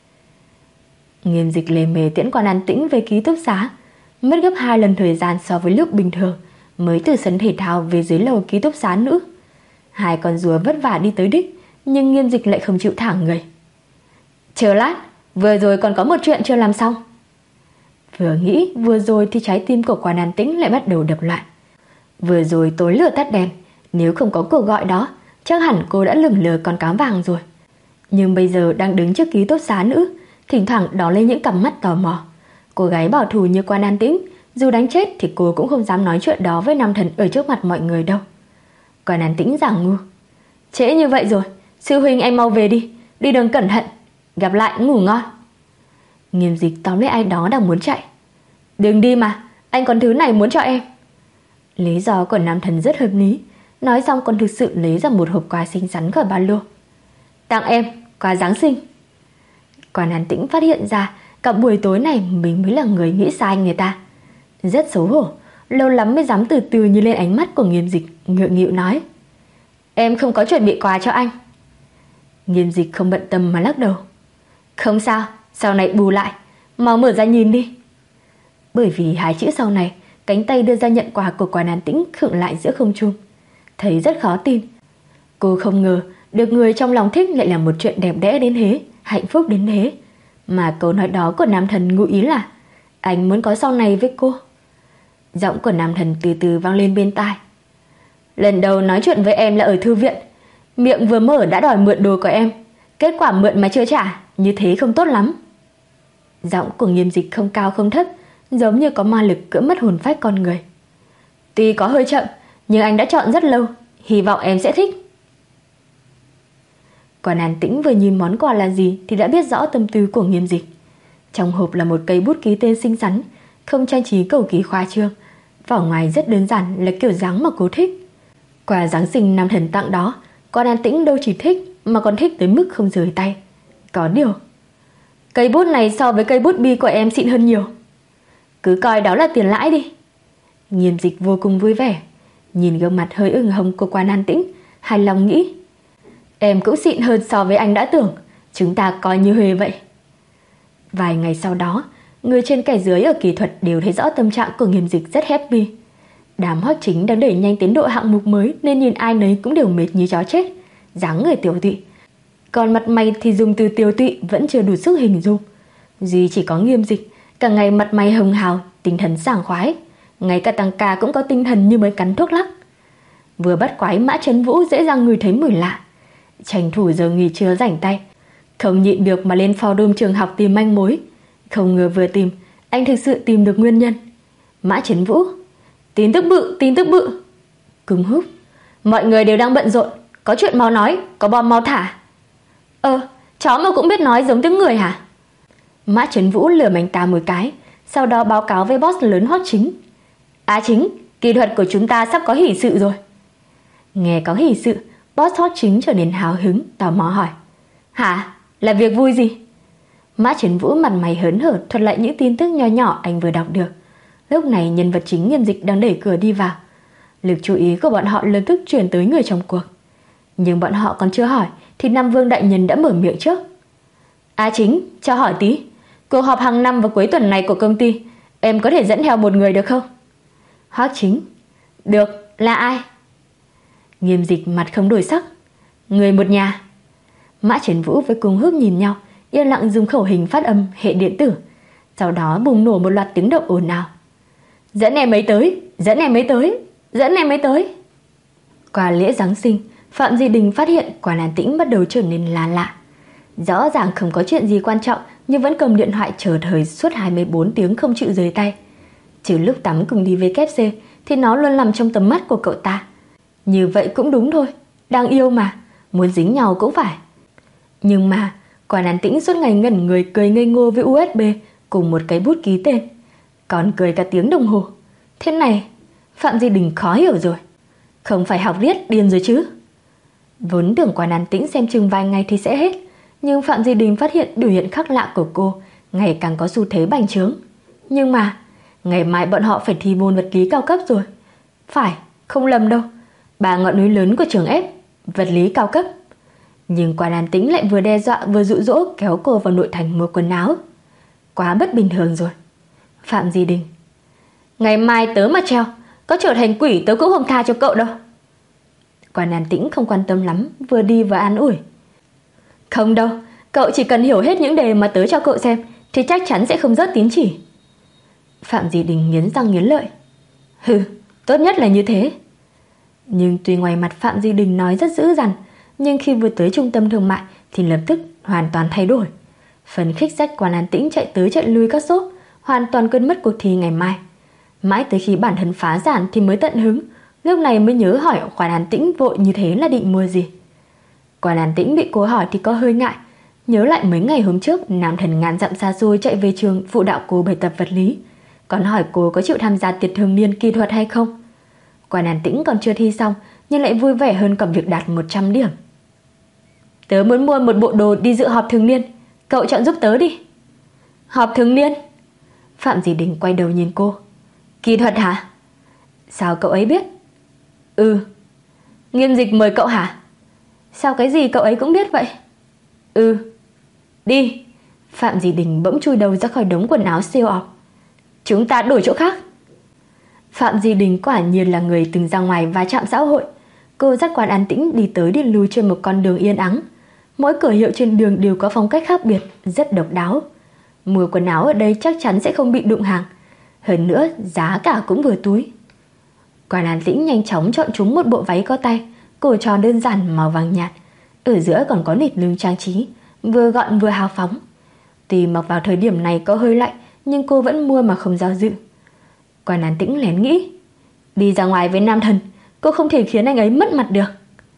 Nghiêm Dịch lề mề tiễn Quản An Tĩnh về ký túc xá, mất gấp hai lần thời gian so với lúc bình thường mới từ sân thể thao về dưới lầu ký túc xá nữ. Hai con rùa vất vả đi tới đích, nhưng Nghiêm Dịch lại không chịu thả người. Chờ lát, vừa rồi còn có một chuyện chưa làm xong. Vừa nghĩ vừa rồi thì trái tim của Quản An Tĩnh lại bắt đầu đập loạn. Vừa rồi tối lửa tắt đèn, nếu không có cuộc gọi đó, chắc hẳn cô đã lửng lờ con cá vàng rồi. Nhưng bây giờ đang đứng trước ký túc xá nữ, thỉnh thoảng đỏ lên những cặp mắt tò mò. Cô gái bảo thủ như Quản An Tĩnh, dù đánh chết thì cô cũng không dám nói chuyện đó với Nam Thần ở trước mặt mọi người đâu. Quản An Tĩnh giả ngu. Trễ như vậy rồi, sư huynh em mau về đi, đi đường cẩn thận, gặp lại ngủ ngon. Nghiêm Dịch tóm lấy ai đó đang muốn chạy. Đừng đi mà, anh còn thứ này muốn cho em. Lý do của Nam Thần rất hợp lý. Nói xong còn thực sự lấy ra một hộp quà xinh xắn khỏi ba lô. Tặng em, quà Giáng sinh. Quản An Tĩnh phát hiện ra cả buổi tối này mình mới là người nghĩ sai người ta. Rất xấu hổ, lâu lắm mới dám từ từ nhìn lên ánh mắt của Nghiêm Dịch, ngượng nghịu nói. Em không có chuẩn bị quà cho anh. Nghiêm Dịch không bận tâm mà lắc đầu. Không sao, sau này bù lại, mau mở ra nhìn đi. Bởi vì hai chữ sau này, cánh tay đưa ra nhận quà của Quản An Tĩnh khựng lại giữa không trung. Thấy rất khó tin. Cô không ngờ được người trong lòng thích lại là một chuyện đẹp đẽ đến thế, hạnh phúc đến thế. Mà câu nói đó của Nam Thần ngụ ý là anh muốn có sau này với cô. Giọng của Nam Thần từ từ vang lên bên tai. Lần đầu nói chuyện với em là ở thư viện, miệng vừa mở đã đòi mượn đồ của em, kết quả mượn mà chưa trả, như thế không tốt lắm. Giọng của Nghiêm Dịch không cao không thấp, giống như có ma lực cưỡng mất hồn phách con người. Tuy có hơi chậm, nhưng anh đã chọn rất lâu, hy vọng em sẽ thích. Quản An Tĩnh vừa nhìn món quà là gì thì đã biết rõ tâm tư của Nghiêm Dịch. Trong hộp là một cây bút ký tên xinh xắn, không trang trí cầu kỳ khoa trương, vỏ ngoài rất đơn giản là kiểu dáng mà cô thích. Quà Giáng sinh Nam Thần tặng đó, Quản An Tĩnh đâu chỉ thích mà còn thích tới mức không rời tay. Có điều, cây bút này so với cây bút bi của em xịn hơn nhiều. Cứ coi đó là tiền lãi đi. Nghiêm Dịch vô cùng vui vẻ, nhìn gương mặt hơi ửng hồng của Quản An Tĩnh, hài lòng nghĩ. Em cũng xịn hơn so với anh đã tưởng, chúng ta coi như huề vậy. Vài ngày sau đó, người trên kẻ dưới ở kỹ thuật đều thấy rõ tâm trạng của Nghiêm Dịch rất happy. Đám Hoắc Chính đang đẩy nhanh tiến độ hạng mục mới nên nhìn ai nấy cũng đều mệt như chó chết, dáng người tiểu tụy. Còn mặt mày thì dùng từ tiểu tụy vẫn chưa đủ sức hình dung. Duy chỉ có Nghiêm Dịch, cả ngày mặt mày hồng hào, tinh thần sảng khoái, ngay cả tăng ca cũng có tinh thần như mới cắn thuốc lắc. Vừa bắt quái Mã Trấn Vũ dễ dàng ngửi thấy mùi lạ, tranh thủ giờ nghỉ trưa rảnh tay, không nhịn được mà lên forum trường học tìm manh mối. Không ngờ vừa tìm, anh thực sự tìm được nguyên nhân. Mã Trấn Vũ, tin tức bự, tin tức bự. Cứng húp, mọi người đều đang bận rộn, có chuyện mau nói, có bom mau thả. Ơ, chó mà cũng biết nói giống tiếng người hả? Mã Trấn Vũ lườm anh ta một cái, sau đó báo cáo với boss lớn Hoắc Chính. Á Chính, kỹ thuật của chúng ta sắp có hỷ sự rồi. Nghe có hỷ sự, boss Hoắc Chính trở nên hào hứng, tò mò hỏi. Hả? Là việc vui gì? Mã Trấn Vũ mặt mày hớn hở thuật lại những tin tức nho nhỏ anh vừa đọc được. Lúc này nhân vật chính Nghiêm Dịch đang đẩy cửa đi vào. Lực chú ý của bọn họ lập tức chuyển tới người trong cuộc. Nhưng bọn họ còn chưa hỏi thì Nam Vương đại nhân đã mở miệng trước. Á Chính, cho hỏi tí, cuộc họp hàng năm vào cuối tuần này của công ty, em có thể dẫn theo một người được không? Hoắc Chính, được, là ai? Nghiêm Dịch mặt không đổi sắc. Người một nhà. Mã Trấn Vũ với Cung Húc nhìn nhau, yên lặng dùng khẩu hình phát âm hệ điện tử. Sau đó bùng nổ một loạt tiếng động ồn ào. Dẫn em ấy tới, dẫn em ấy tới, dẫn em ấy tới. Qua lễ Giáng sinh, Phạm Di Đình phát hiện Quản An Tĩnh bắt đầu trở nên là lạ. Rõ ràng không có chuyện gì quan trọng nhưng vẫn cầm điện thoại chờ thời suốt hai mươi bốn tiếng không chịu rời tay. Trừ lúc tắm cùng đi với kép xê thì nó luôn nằm trong tầm mắt của cậu ta. Như vậy cũng đúng thôi, đang yêu mà, muốn dính nhau cũng phải. Nhưng mà Quan An Tĩnh suốt ngày ngẩn người cười ngây ngô với u ét bê cùng một cái bút ký tên, còn cười cả tiếng đồng hồ. Thế này, Phạm Di Đình khó hiểu rồi. Không phải học riết điên rồi chứ? Vốn tưởng Quan An Tĩnh xem chừng vài ngày thì sẽ hết, nhưng Phạm Di Đình phát hiện biểu hiện khác lạ của cô ngày càng có xu thế bành trướng. Nhưng mà ngày mai bọn họ phải thi môn vật lý cao cấp rồi. Phải, không lầm đâu, ba ngọn núi lớn của trường ép, vật lý cao cấp. Nhưng Quan An Tĩnh lại vừa đe dọa vừa dụ dỗ kéo cô vào nội thành mua quần áo. Quá bất bình thường rồi. Phạm Di Đình: ngày mai tớ mà treo, có trở thành quỷ tớ cũng không tha cho cậu đâu. Quan An Tĩnh không quan tâm lắm, vừa đi vừa an ủi: không đâu, cậu chỉ cần hiểu hết những đề mà tớ cho cậu xem thì chắc chắn sẽ không rớt tín chỉ. Phạm Di Đình nghiến răng nghiến lợi: hừ, tốt nhất là như thế. Nhưng tuy ngoài mặt Phạm Di Đình nói rất dữ dằn, nhưng khi vừa tới trung tâm thương mại thì lập tức hoàn toàn thay đổi. Phần khích dắt Quan An Tĩnh chạy tới chạy lui các shop, hoàn toàn quên mất cuộc thi ngày mai. Mãi tới khi bản thân phá sản thì mới tận hứng, lúc này mới nhớ hỏi Quan An Tĩnh vội như thế là định mua gì. Quan An Tĩnh bị cô hỏi thì có hơi ngại, nhớ lại mấy ngày hôm trước nam thần ngàn dặm xa xôi chạy về trường phụ đạo cô bài tập vật lý, còn hỏi cô có chịu tham gia tiệc thường niên kỹ thuật hay không. Quan An Tĩnh còn chưa thi xong nhưng lại vui vẻ hơn cả việc đạt một trăm điểm. Tớ muốn mua một bộ đồ đi dự họp thường niên, cậu chọn giúp tớ đi. Họp thường niên? Phạm Di Đình quay đầu nhìn cô. Kỹ thuật hả? Sao cậu ấy biết? Ừ. Nghiêm Dịch mời cậu hả? Sao cái gì cậu ấy cũng biết vậy? Ừ. Đi. Phạm Di Đình bỗng chui đầu ra khỏi đống quần áo siêu ọp. Chúng ta đổi chỗ khác. Phạm Di Đình quả nhiên là người từng ra ngoài va chạm xã hội. Cô dắt Quan An Tĩnh đi tới đi lui trên một con đường yên ắng. Mỗi cửa hiệu trên đường đều có phong cách khác biệt, rất độc đáo. Mua quần áo ở đây chắc chắn sẽ không bị đụng hàng. Hơn nữa giá cả cũng vừa túi. Quan An Tĩnh nhanh chóng chọn trúng một bộ váy có tay, cổ tròn đơn giản màu vàng nhạt, ở giữa còn có nịt lưng trang trí, vừa gọn vừa hào phóng. Tuy mặc vào thời điểm này có hơi lạnh, nhưng cô vẫn mua mà không do dự. Quan An Tĩnh lén nghĩ, đi ra ngoài với nam thần, cô không thể khiến anh ấy mất mặt được.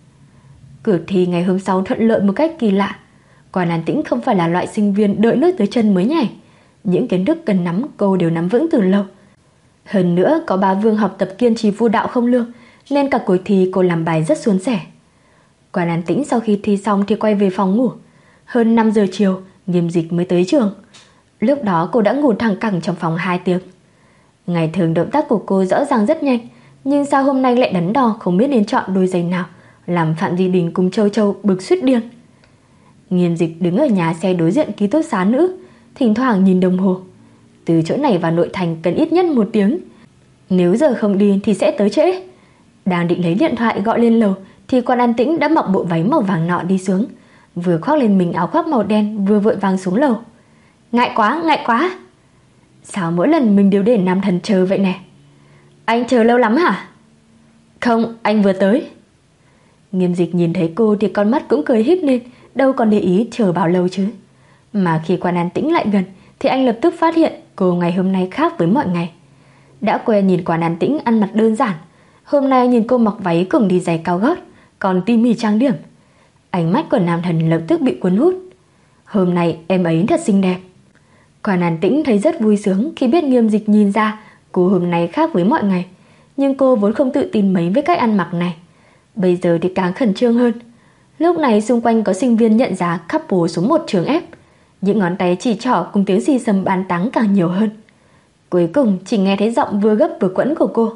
Cuộc thi ngày hôm sau thuận lợi một cách kỳ lạ. Quan An Tĩnh không phải là loại sinh viên đợi nước tới chân mới nhảy. Những kiến thức cần nắm cô đều nắm vững từ lâu. Hơn nữa có bà Vương học tập kiên trì vu đạo không lương, nên cả cuộc thi cô làm bài rất suôn sẻ. Quan An Tĩnh sau khi thi xong thì quay về phòng ngủ. Hơn năm giờ chiều, Nghiêm Dịch mới tới trường. Lúc đó cô đã ngủ thẳng cẳng trong phòng hai tiếng. Ngày thường động tác của cô rõ ràng rất nhanh, nhưng sao hôm nay lại đắn đo không biết nên chọn đôi giày nào, làm Phạm Di Đình cùng Châu Châu bực suýt điên. Nghiêm Dịch đứng ở nhà xe đối diện ký túc xá nữ, thỉnh thoảng nhìn đồng hồ. Từ chỗ này vào nội thành cần ít nhất một tiếng. Nếu giờ không đi thì sẽ tới trễ. Đang định lấy điện thoại gọi lên lầu thì Quan An Tĩnh đã mặc bộ váy màu vàng nọ đi xuống, vừa khoác lên mình áo khoác màu đen vừa vội vàng xuống lầu. Ngại quá, ngại quá. Sao mỗi lần mình đều để nam thần chờ vậy nè? Anh chờ lâu lắm hả? Không, anh vừa tới. Nghiêm Dịch nhìn thấy cô thì con mắt cũng cười híp lên, đâu còn để ý chờ bao lâu chứ. Mà khi Quan An Tĩnh lại gần thì anh lập tức phát hiện cô ngày hôm nay khác với mọi ngày. Đã quen nhìn Quan An Tĩnh ăn mặc đơn giản, hôm nay nhìn cô mặc váy cùng đi giày cao gót, còn tỉ mỉ trang điểm. Ánh mắt của nam thần lập tức bị cuốn hút. Hôm nay em ấy thật xinh đẹp. Quan An Tĩnh thấy rất vui sướng khi biết Nghiêm Dịch nhìn ra cô hôm nay khác với mọi ngày. Nhưng cô vốn không tự tin mấy với cách ăn mặc này, bây giờ thì càng khẩn trương hơn. Lúc này xung quanh có sinh viên nhận giá couple số một trường ép. Những ngón tay chỉ trỏ cùng tiếng xì xầm bàn tán càng nhiều hơn. Cuối cùng chỉ nghe thấy giọng vừa gấp vừa quẫn của cô.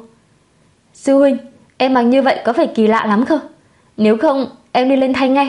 Sư huynh, em mặc như vậy có phải kỳ lạ lắm không? Nếu không em đi lên thay ngay.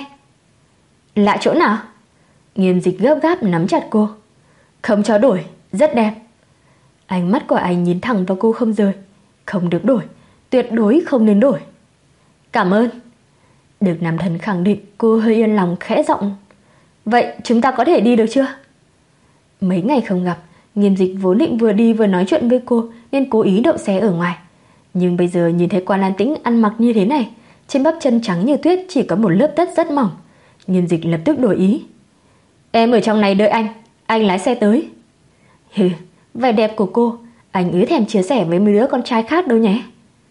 Lạ chỗ nào? Nghiêm Dịch gấp gáp nắm chặt cô. Không cho đổi, rất đẹp. Ánh mắt của anh nhìn thẳng vào cô không rời. Không được đổi, tuyệt đối không nên đổi. Cảm ơn. Được nam thần khẳng định, cô hơi yên lòng khẽ giọng. Vậy chúng ta có thể đi được chưa? Mấy ngày không gặp, Nghiêm Dịch vốn định vừa đi vừa nói chuyện với cô nên cố ý đậu xe ở ngoài. Nhưng bây giờ nhìn thấy Quan An Tĩnh ăn mặc như thế này, trên bắp chân trắng như tuyết chỉ có một lớp tất rất mỏng, Nghiêm Dịch lập tức đổi ý. Em ở trong này đợi anh, Anh lái xe tới. Hừ, vẻ đẹp của cô, anh ứ thèm chia sẻ với mấy đứa con trai khác đâu nhé.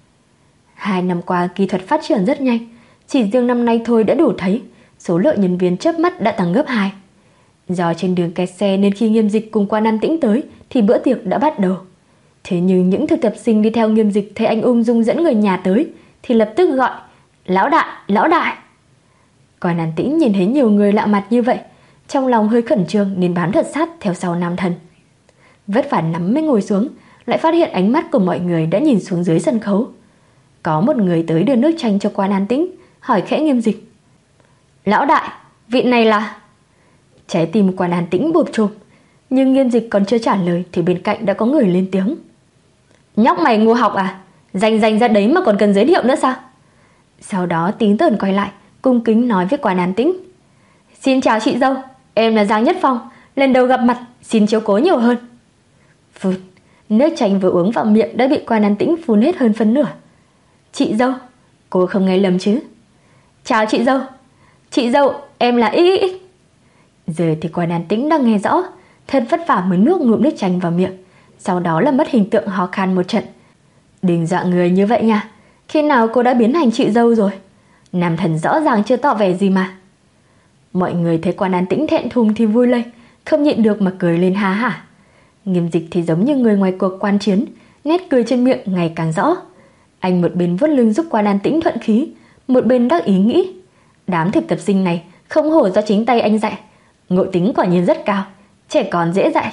Hai năm qua kỹ thuật phát triển rất nhanh, chỉ riêng năm nay thôi đã đủ thấy số lượng nhân viên chớp mắt đã tăng gấp hai. Do trên đường kẹt xe nên khi Nghiêm Dịch cùng Quan An Tĩnh tới thì bữa tiệc đã bắt đầu. Thế nhưng những thực tập sinh đi theo Nghiêm Dịch thấy anh ung dung dẫn người nhà tới thì lập tức gọi: "Lão đại, lão đại!" Quan An Tĩnh nhìn thấy nhiều người lạ mặt như vậy, trong lòng hơi khẩn trương nên bám thật sát theo sau nam thần. Vất vả lắm mới ngồi xuống, lại phát hiện ánh mắt của mọi người đã nhìn xuống dưới sân khấu. Có một người tới đưa nước chanh cho Quan An Tĩnh, hỏi khẽ Nghiêm Dịch: "Lão đại, vị này là?" Trái tim Quan An Tĩnh bụp chụp, nhưng Nghiêm Dịch còn chưa trả lời thì bên cạnh đã có người lên tiếng: "Nhóc mày ngu học à? Danh danh ra đấy mà còn cần giới thiệu nữa sao?" Sau đó Tín Tởn quay lại, cung kính nói với Quan An Tĩnh: "Xin chào chị dâu, em là Giang Nhất Phong, lần đầu gặp mặt, xin chiếu cố nhiều hơn." Phụt, nước chanh vừa uống vào miệng đã bị Quan An Tĩnh phun hết hơn phân nửa. "Chị dâu, cô không nghe lầm chứ?" "Chào chị dâu, chị dâu, em là X X X." Giờ thì Quan An Tĩnh đang nghe rõ, thật vất vả mới nuốt ngụm nước chanh vào miệng, sau đó là mất hình tượng ho khan một trận. Đừng dọa người như vậy nha, khi nào cô đã biến thành chị dâu rồi? Nam thần rõ ràng chưa tỏ vẻ gì mà. Mọi người thấy Quan An Tĩnh thẹn thùng thì vui lên, không nhịn được mà cười lên ha hả. Nghiêm Dịch thì giống như người ngoài cuộc quan chiến, nét cười trên miệng ngày càng rõ. Anh một bên vuốt lưng giúp Quan An Tĩnh thuận khí, một bên đắc ý nghĩ: đám thực tập sinh này không hổ do chính tay anh dạy, ngộ tính quả nhiên rất cao, trẻ con dễ dạy.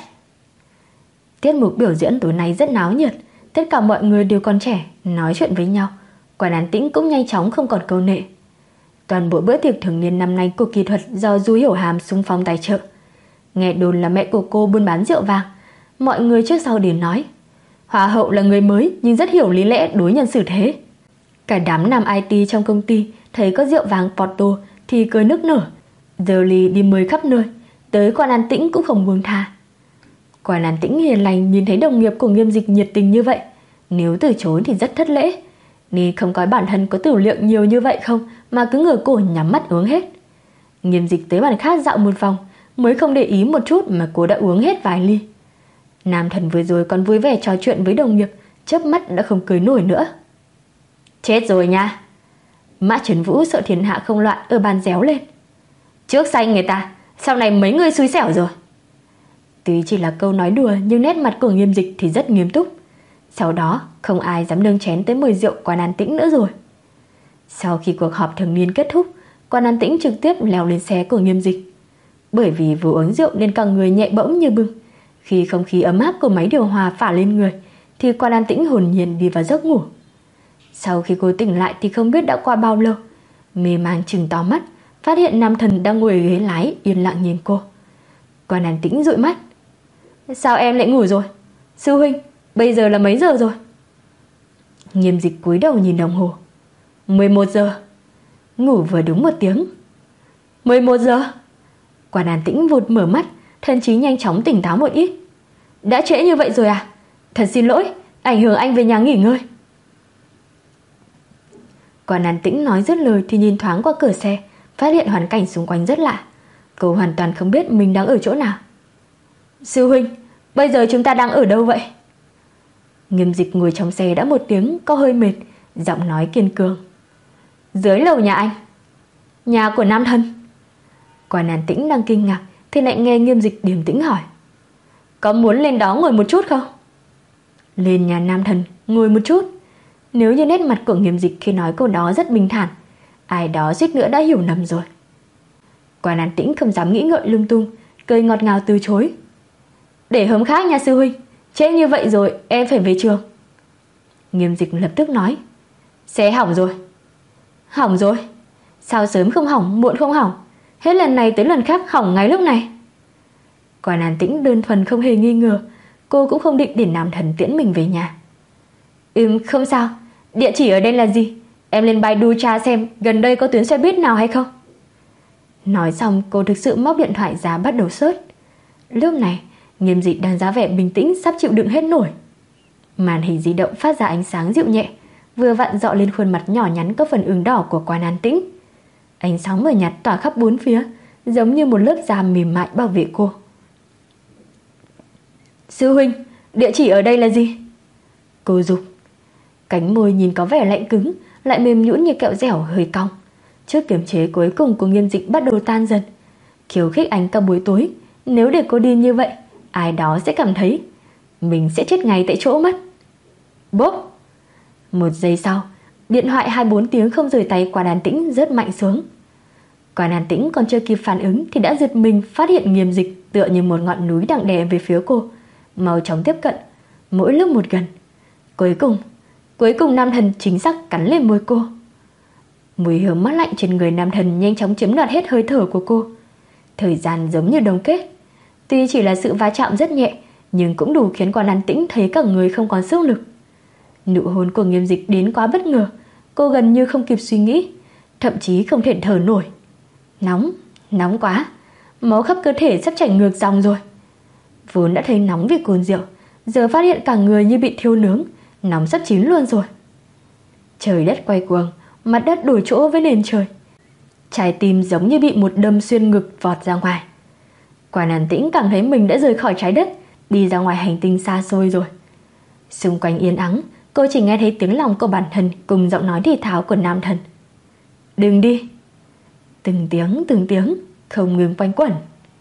Tiết mục biểu diễn tối nay rất náo nhiệt, tất cả mọi người đều còn trẻ, nói chuyện với nhau. Quan An Tĩnh cũng nhanh chóng không còn câu nệ. Toàn bộ bữa tiệc thường niên năm nay của Kỹ thuật do Du Hiểu Hàm xung phong tài trợ. Nghe đồn là mẹ của cô buôn bán rượu vàng, mọi người trước sau đều nói Hoa hậu là người mới nhưng rất hiểu lý lẽ đối nhân xử thế. Cả đám nam i tê trong công ty thấy có rượu vàng Porto thì cười nức nở, giờ ly đi mời khắp nơi, tới Quan An Tĩnh cũng không buông tha. Quan An Tĩnh hiền lành nhìn thấy đồng nghiệp của Nghiêm Dịch nhiệt tình như vậy, nếu từ chối thì rất thất lễ, nên không coi bản thân có tử lượng nhiều như vậy không mà cứ ngửa cổ nhắm mắt uống hết. Nghiêm Dịch tới bàn khác dạo một vòng mới không để ý một chút mà cô đã uống hết vài ly. Nam thần vừa rồi còn vui vẻ trò chuyện với đồng nghiệp, chớp mắt đã không cười nổi nữa. Chết rồi nha. Mã Trấn Vũ sợ thiên hạ không loạn ở bàn réo lên. Trước xanh người ta, sau này mấy người xui xẻo rồi. Tuy chỉ là câu nói đùa nhưng nét mặt của Nghiêm Dịch thì rất nghiêm túc. Sau đó không ai dám nâng chén tới mời rượu Quan An Tĩnh nữa rồi. Sau khi cuộc họp thường niên kết thúc, Quan An Tĩnh trực tiếp leo lên xe của Nghiêm Dịch. Bởi vì vừa uống rượu nên cả người nhẹ bỗng như bưng. Khi không khí ấm áp của máy điều hòa phả lên người thì Quan An Tĩnh hồn nhiên đi vào giấc ngủ. Sau khi cô tỉnh lại thì không biết đã qua bao lâu, mê mang trừng to mắt, phát hiện nam thần đang ngồi ở ghế lái yên lặng nhìn cô. Quan An Tĩnh dụi mắt. Sao em lại ngủ rồi? Sư huynh, bây giờ là mấy giờ rồi? Nghiêm Dịch cúi đầu nhìn đồng hồ. mười một giờ. Ngủ vừa đúng một tiếng. mười một giờ. Quan An Tĩnh vụt mở mắt, thần trí nhanh chóng tỉnh táo một ít. Đã trễ như vậy rồi à? Thật xin lỗi, ảnh hưởng anh về nhà nghỉ ngơi. Quan An Tĩnh nói dứt lời thì nhìn thoáng qua cửa xe, phát hiện hoàn cảnh xung quanh rất lạ. Cô hoàn toàn không biết mình đang ở chỗ nào. Sư huynh, bây giờ chúng ta đang ở đâu vậy? Nghiêm Dịch ngồi trong xe đã một tiếng, có hơi mệt, giọng nói kiên cường. Dưới lầu nhà anh. Nhà của nam thân. Quan An Tĩnh đang kinh ngạc thì lại nghe Nghiêm Dịch điềm tĩnh hỏi. Có muốn lên đó ngồi một chút không? Lên nhà nam thần ngồi một chút. Nếu như nét mặt của Nghiêm Dịch khi nói câu đó rất bình thản, ai đó suýt nữa đã hiểu nhầm rồi. Quan An Tĩnh không dám nghĩ ngợi lung tung, cười ngọt ngào từ chối. Để hôm khác nha sư huynh, trễ như vậy rồi em phải về trường. Nghiêm Dịch lập tức nói. Xe hỏng rồi. Hỏng rồi? Sao sớm không hỏng, muộn không hỏng, hết lần này tới lần khác hỏng ngay lúc này? Quan An Tĩnh đơn thuần không hề nghi ngờ, cô cũng không định để nam thần tiễn mình về nhà. Ừm, không sao, địa chỉ ở đây là gì? Em lên Baidu tra xem gần đây có tuyến xe buýt nào hay không. Nói xong cô thực sự móc điện thoại ra bắt đầu search. Lúc này Nghiêm Dịch đang giá vẻ bình tĩnh sắp chịu đựng hết nổi. Màn hình di động phát ra ánh sáng dịu nhẹ, vừa vặn dọ lên khuôn mặt nhỏ nhắn có phần ửng đỏ của Quan An Tĩnh. Ánh sáng mờ nhạt tỏa khắp bốn phía, giống như một lớp da mềm mại bảo vệ cô. Sư huynh, địa chỉ ở đây là gì? Cô dục. Cánh môi nhìn có vẻ lạnh cứng, lại mềm nhũn như kẹo dẻo hơi cong. Trước kiềm chế cuối cùng của Nghiêm Dịch bắt đầu tan dần. Khiêu khích anh cả buổi tối, nếu để cô đi như vậy, ai đó sẽ cảm thấy mình sẽ chết ngay tại chỗ mất. Bốp. Một giây sau, điện thoại hai mươi bốn tiếng không rời tay Quan An Tĩnh rớt mạnh xuống. Quan An Tĩnh còn chưa kịp phản ứng thì đã giật mình phát hiện Nghiêm Dịch tựa như một ngọn núi đang đè về phía cô, mau chóng tiếp cận, mỗi lúc một gần. Cuối cùng, cuối cùng nam thần chính xác cắn lên môi cô. Mùi hương mát lạnh trên người nam thần nhanh chóng chiếm đoạt hết hơi thở của cô. Thời gian giống như đông kết. Tuy chỉ là sự va chạm rất nhẹ, nhưng cũng đủ khiến Quan An Tĩnh thấy cả người không còn sức lực. Nụ hôn của Nghiêm Dịch đến quá bất ngờ, cô gần như không kịp suy nghĩ, thậm chí không thể thở nổi. Nóng, nóng quá, máu khắp cơ thể sắp chảy ngược dòng rồi. Vốn đã thấy nóng vì cồn rượu, giờ phát hiện cả người như bị thiêu nướng, nóng sắp chín luôn rồi. Trời đất quay cuồng, mặt đất đổi chỗ với nền trời. Trái tim giống như bị một đâm xuyên ngực vọt ra ngoài. Quan An Tĩnh cảm thấy mình đã rời khỏi trái đất, đi ra ngoài hành tinh xa xôi rồi. Xung quanh yên ắng, cô chỉ nghe thấy tiếng lòng của bản thân cùng giọng nói thì thào của nam thần. Đừng đi. Từng tiếng từng tiếng không ngừng quanh quẩn.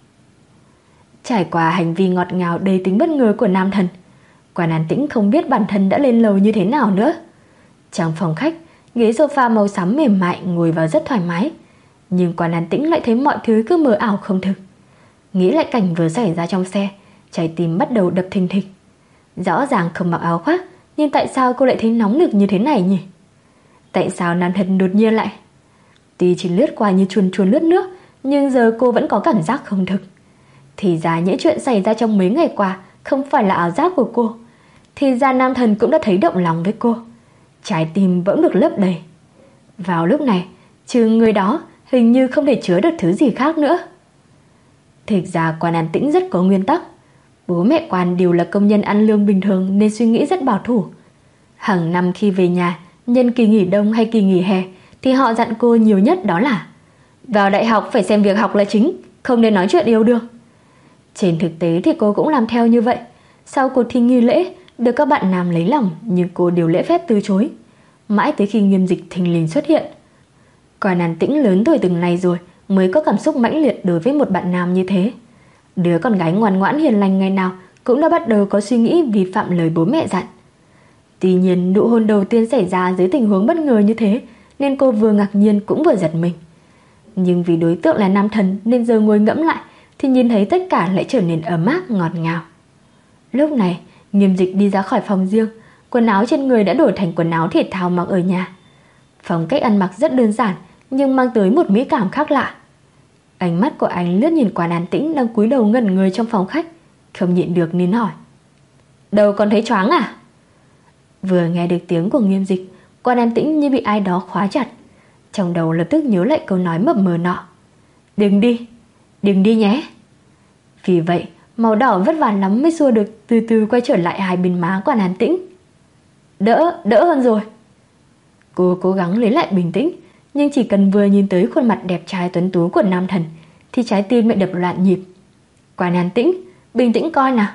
Trải qua hành vi ngọt ngào đầy tính bất ngờ của nam thần, Quan An Tĩnh không biết bản thân đã lên lầu như thế nào nữa. Trong phòng khách, ghế sofa màu xám mềm mại ngồi vào rất thoải mái, nhưng Quan An Tĩnh lại thấy mọi thứ cứ mờ ảo không thực. Nghĩ lại cảnh vừa xảy ra trong xe, trái tim bắt đầu đập thình thịch. Rõ ràng không mặc áo khoác, nhưng tại sao cô lại thấy nóng nực như thế này nhỉ? Tại sao nam thần đột nhiên lại? Tuy chỉ lướt qua như chuồn chuồn lướt nước, nhưng giờ cô vẫn có cảm giác không thực. Thì ra những chuyện xảy ra trong mấy ngày qua không phải là ảo giác của cô. Thì ra nam thần cũng đã thấy động lòng với cô. Trái tim vẫn được lấp đầy. Vào lúc này, trừ người đó, hình như không thể chứa được thứ gì khác nữa. Thực ra Quan An Tĩnh rất có nguyên tắc. Bố mẹ Quan đều là công nhân ăn lương bình thường nên suy nghĩ rất bảo thủ. Hàng năm khi về nhà, nhân kỳ nghỉ đông hay kỳ nghỉ hè, thì họ dặn cô nhiều nhất đó là vào đại học phải xem việc học là chính, không nên nói chuyện yêu đương. Trên thực tế thì cô cũng làm theo như vậy. Sau cuộc thi nghi lễ, được các bạn nam lấy lòng, nhưng cô đều lễ phép từ chối. Mãi tới khi Nghiêm Dịch thình lình xuất hiện. Quan An Tĩnh lớn tuổi từng này rồi mới có cảm xúc mãnh liệt đối với một bạn nam như thế. Đứa con gái ngoan ngoãn hiền lành ngày nào cũng đã bắt đầu có suy nghĩ vi phạm lời bố mẹ dặn. Tuy nhiên nụ hôn đầu tiên xảy ra dưới tình huống bất ngờ như thế, nên cô vừa ngạc nhiên cũng vừa giật mình. Nhưng vì đối tượng là nam thần nên giờ ngồi ngẫm lại thì nhìn thấy tất cả lại trở nên ấm áp ngọt ngào. Lúc này Nghiêm Dịch đi ra khỏi phòng riêng, quần áo trên người đã đổi thành quần áo thể thao mặc ở nhà. Phong cách ăn mặc rất đơn giản nhưng mang tới một mỹ cảm khác lạ. Ánh mắt của anh lướt nhìn Quan An Tĩnh đang cúi đầu ngẩn người trong phòng khách, không nhịn được nên hỏi: Đâu còn thấy choáng à? Vừa nghe được tiếng của Nghiêm Dịch, Quan An Tĩnh như bị ai đó khóa chặt. Trong đầu lập tức nhớ lại câu nói mập mờ nọ: Đừng đi, đừng đi nhé. Vì vậy màu đỏ vất vả lắm mới xua được từ từ quay trở lại hai bên má Quan An Tĩnh. Đỡ, đỡ hơn rồi. Cô cố gắng lấy lại bình tĩnh, nhưng chỉ cần vừa nhìn tới khuôn mặt đẹp trai tuấn tú của nam thần thì trái tim lại đập loạn nhịp. Quan An Tĩnh, bình tĩnh coi nào.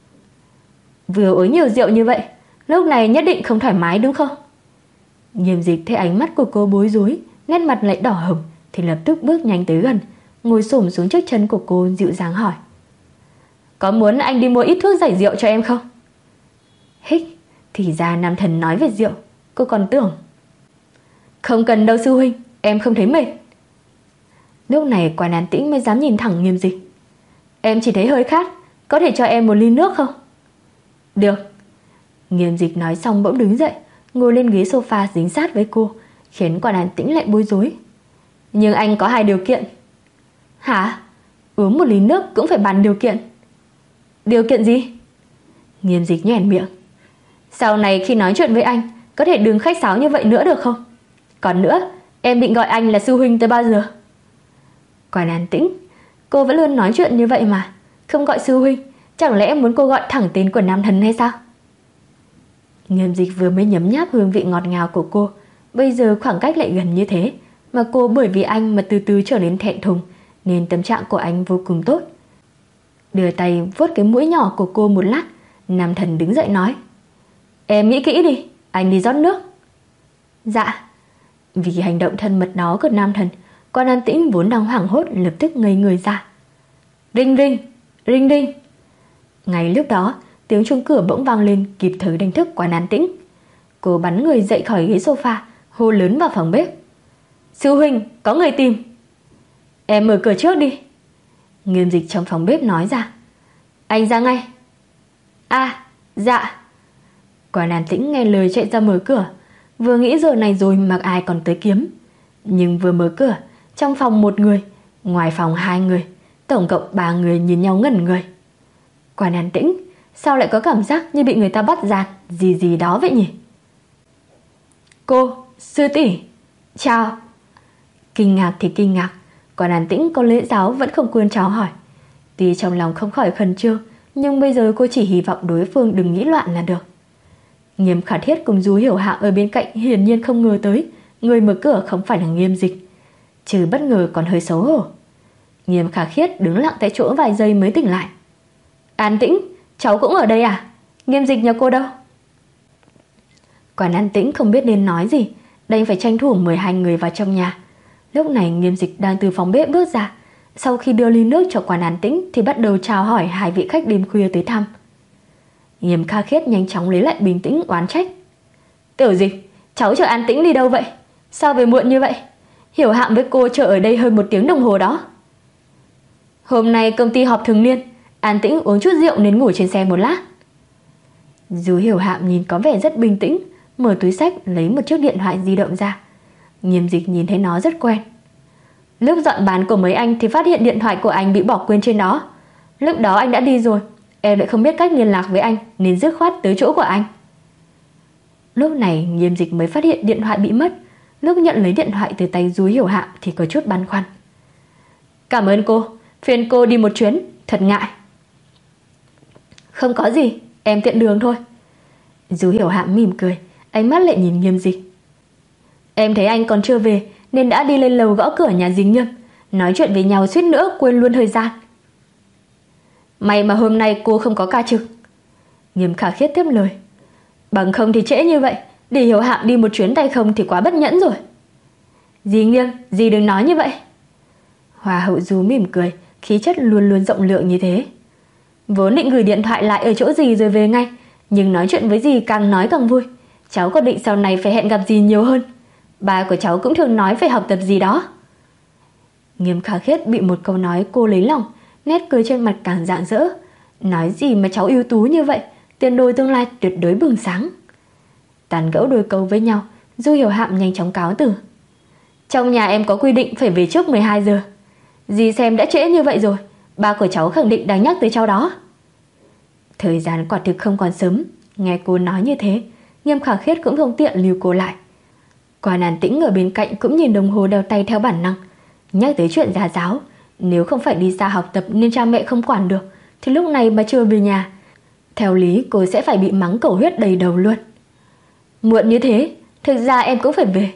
Vừa uống nhiều rượu như vậy, lúc này nhất định không thoải mái đúng không? Nghiêm Dịch thấy ánh mắt của cô bối rối, nét mặt lại đỏ hồng thì lập tức bước nhanh tới gần, ngồi xổm xuống trước chân của cô dịu dàng hỏi: Có muốn anh đi mua ít thuốc giải rượu cho em không? Hích, thì ra nam thần nói về rượu, cô còn tưởng. Không cần đâu sư huynh, em không thấy mệt. Lúc này Quan An Tĩnh mới dám nhìn thẳng Nghiêm Dịch. Em chỉ thấy hơi khát, có thể cho em một ly nước không? Được. Nghiêm Dịch nói xong bỗng đứng dậy, ngồi lên ghế sofa dính sát với cô, khiến Quan An Tĩnh lại bối rối. Nhưng anh có hai điều kiện. Hả? Uống một ly nước cũng phải bàn điều kiện. Điều kiện gì? Nghiêm Dịch nhoẻn miệng. Sau này khi nói chuyện với anh, có thể đừng khách sáo như vậy nữa được không? Còn nữa, em định gọi anh là sư huynh tới bao giờ? Quan An Tĩnh, cô vẫn luôn nói chuyện như vậy mà, không gọi sư huynh, chẳng lẽ muốn cô gọi thẳng tên của nam thần hay sao? Nghiêm Dịch vừa mới nhấm nháp hương vị ngọt ngào của cô, bây giờ khoảng cách lại gần như thế, mà cô bởi vì anh mà từ từ trở nên thẹn thùng, nên tâm trạng của anh vô cùng tốt. Đưa tay vuốt cái mũi nhỏ của cô một lát, Nam Thần đứng dậy nói: Em nghĩ kỹ đi, anh đi rót nước. Dạ. Vì hành động thân mật đó của Nam Thần, Quan An Tĩnh vốn đang hoảng hốt lập tức ngây người ra. Rinh rinh, rinh rinh. Ngay lúc đó, tiếng chuông cửa bỗng vang lên, kịp thời đánh thức Quan An Tĩnh. Cô bắn người dậy khỏi ghế sofa, hô lớn vào phòng bếp: Sư huynh, có người tìm. Em mở cửa trước đi. Nghiêm Dịch trong phòng bếp nói ra. Anh ra ngay. À, dạ. Quan An Tĩnh nghe lời chạy ra mở cửa. Vừa nghĩ giờ này rồi mà ai còn tới kiếm. Nhưng vừa mở cửa, trong phòng một người, ngoài phòng hai người, tổng cộng ba người nhìn nhau ngẩn người. Quan An Tĩnh, sao lại có cảm giác như bị người ta bắt giạt gì gì đó vậy nhỉ? Cô, sư tỷ, chào. Kinh ngạc thì kinh ngạc, Quan An Tĩnh có lễ giáo vẫn không quên chào hỏi. Tuy trong lòng không khỏi khẩn trương, nhưng bây giờ cô chỉ hy vọng đối phương đừng nghĩ loạn là được. Nghiêm Khả Thiết cùng Du Hiểu Hạ ở bên cạnh hiển nhiên không ngờ tới người mở cửa không phải là Nghiêm Dịch, trừ bất ngờ còn hơi xấu hổ. Nghiêm Khả Khiết đứng lặng tại chỗ vài giây mới tỉnh lại. An Tĩnh, cháu cũng ở đây à? Nghiêm Dịch nhà cô đâu? Quan An Tĩnh không biết nên nói gì, đành phải tranh thủ mời hai người vào trong nhà. Lúc này Nghiêm Dịch đang từ phòng bếp bước ra. Sau khi đưa ly nước cho Quan An Tĩnh thì bắt đầu chào hỏi hai vị khách đêm khuya tới thăm. Nghiêm Khả Khiết nhanh chóng lấy lại bình tĩnh oán trách. Tiểu Dịch, cháu chờ An Tĩnh đi đâu vậy? Sao về muộn như vậy? Hiểu Hạm với cô chờ ở đây hơn một tiếng đồng hồ đó. Hôm nay công ty họp thường niên, An Tĩnh uống chút rượu nên ngủ trên xe một lát. Dù Hiểu Hạm nhìn có vẻ rất bình tĩnh, mở túi xách lấy một chiếc điện thoại di động ra. Nghiêm Dịch nhìn thấy nó rất quen. Lúc dọn bàn của mấy anh thì phát hiện điện thoại của anh bị bỏ quên trên đó. Lúc đó anh đã đi rồi, em lại không biết cách liên lạc với anh nên dứt khoát tới chỗ của anh. Lúc này Nghiêm Dịch mới phát hiện điện thoại bị mất. Lúc nhận lấy điện thoại từ tay Du Hiểu Hạm thì có chút băn khoăn. Cảm ơn cô, phiền cô đi một chuyến, thật ngại. Không có gì, em tiện đường thôi. Du Hiểu Hạm mỉm cười, ánh mắt lại nhìn Nghiêm Dịch. Em thấy anh còn chưa về nên đã đi lên lầu gõ cửa nhà dì Nghiêm, nói chuyện với nhau suýt nữa quên luôn thời gian. May mà hôm nay cô không có ca trực. Nghiêm Khả Khiết tiếp lời. Bằng không thì trễ như vậy, để Hiểu Hạm đi một chuyến tay không thì quá bất nhẫn rồi. Dì Nghiêm, dì đừng nói như vậy. Hoa hậu Du mỉm cười, khí chất luôn luôn rộng lượng như thế. Vốn định gửi điện thoại lại ở chỗ dì rồi về ngay, nhưng nói chuyện với dì càng nói càng vui. Cháu có định sau này phải hẹn gặp dì nhiều hơn. Ba của cháu cũng thường nói phải học tập gì đó. Nghiêm Khả Khiết bị một câu nói cô lấy lòng, nét cười trên mặt càng rạng rỡ. Nói gì mà cháu ưu tú như vậy, tiền đồ tương lai tuyệt đối bừng sáng. Tàn gẫu đôi câu với nhau, Du Hiểu Hạm nhanh chóng cáo từ. Trong nhà em có quy định phải về trước mười hai giờ. Dì xem đã trễ như vậy rồi, ba của cháu khẳng định đang nhắc tới cháu đó. Thời gian quả thực không còn sớm. Nghe cô nói như thế, Nghiêm Khả Khiết cũng không tiện lưu cô lại. Quan An Tĩnh ở bên cạnh cũng nhìn đồng hồ đeo tay theo bản năng. Nhắc tới chuyện gia giáo, nếu không phải đi xa học tập nên cha mẹ không quản được, thì lúc này mà chưa về nhà, theo lý cô sẽ phải bị mắng cầu huyết đầy đầu luôn. Muộn như thế, thực ra em cũng phải về.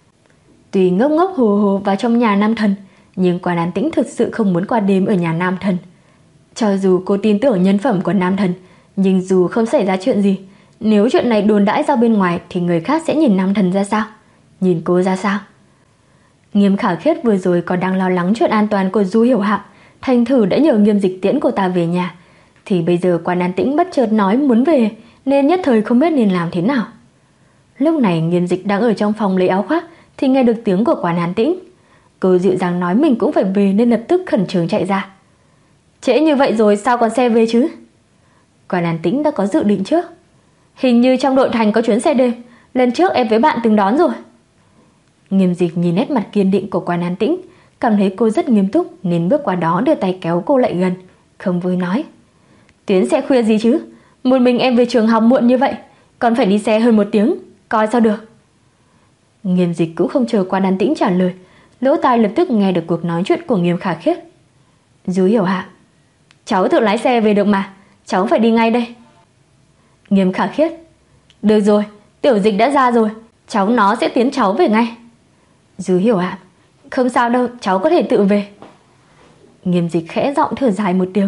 Tuy ngốc ngốc hồ hồ vào trong nhà Nam Thần, nhưng Quan An Tĩnh thực sự không muốn qua đêm ở nhà Nam Thần. Cho dù cô tin tưởng nhân phẩm của Nam Thần, nhưng dù không xảy ra chuyện gì, nếu chuyện này đồn đãi ra bên ngoài thì người khác sẽ nhìn Nam Thần ra sao? Nhìn cô ra sao? Nghiêm Khả Khiết vừa rồi còn đang lo lắng chuyện an toàn của Du Hiểu Hạm, thành thử đã nhờ Nghiêm Dịch tiễn cô ta về nhà. Thì bây giờ Quan An Tĩnh bất chợt nói muốn về, nên nhất thời không biết nên làm thế nào. Lúc này Nghiêm Dịch đang ở trong phòng lấy áo khoác thì nghe được tiếng của Quan An Tĩnh. Cô dịu dàng nói mình cũng phải về nên lập tức khẩn trương chạy ra. Trễ như vậy rồi sao còn xe về chứ? Quan An Tĩnh đã có dự định trước. Hình như trong đội thành có chuyến xe đêm, lần trước em với bạn từng đón rồi. Nghiêm Dịch nhìn nét mặt kiên định của Quan An Tĩnh, cảm thấy cô rất nghiêm túc nên bước qua đó đưa tay kéo cô lại gần, không vui nói. Tuyến xe khuya gì chứ? Một mình em về trường học muộn như vậy, còn phải đi xe hơn một tiếng, coi sao được. Nghiêm Dịch cũng không chờ Quan An Tĩnh trả lời, lỗ tai lập tức nghe được cuộc nói chuyện của Nghiêm Khả Khiết. Du Hiểu Hạ, cháu tự lái xe về được mà, cháu phải đi ngay đây. Nghiêm Khả Khiết, được rồi, Tiểu Dịch đã ra rồi, cháu nó sẽ tiến cháu về ngay. Du Hiểu Hạ, không sao đâu, cháu có thể tự về. Nghiêm Dịch khẽ giọng thở dài một tiếng,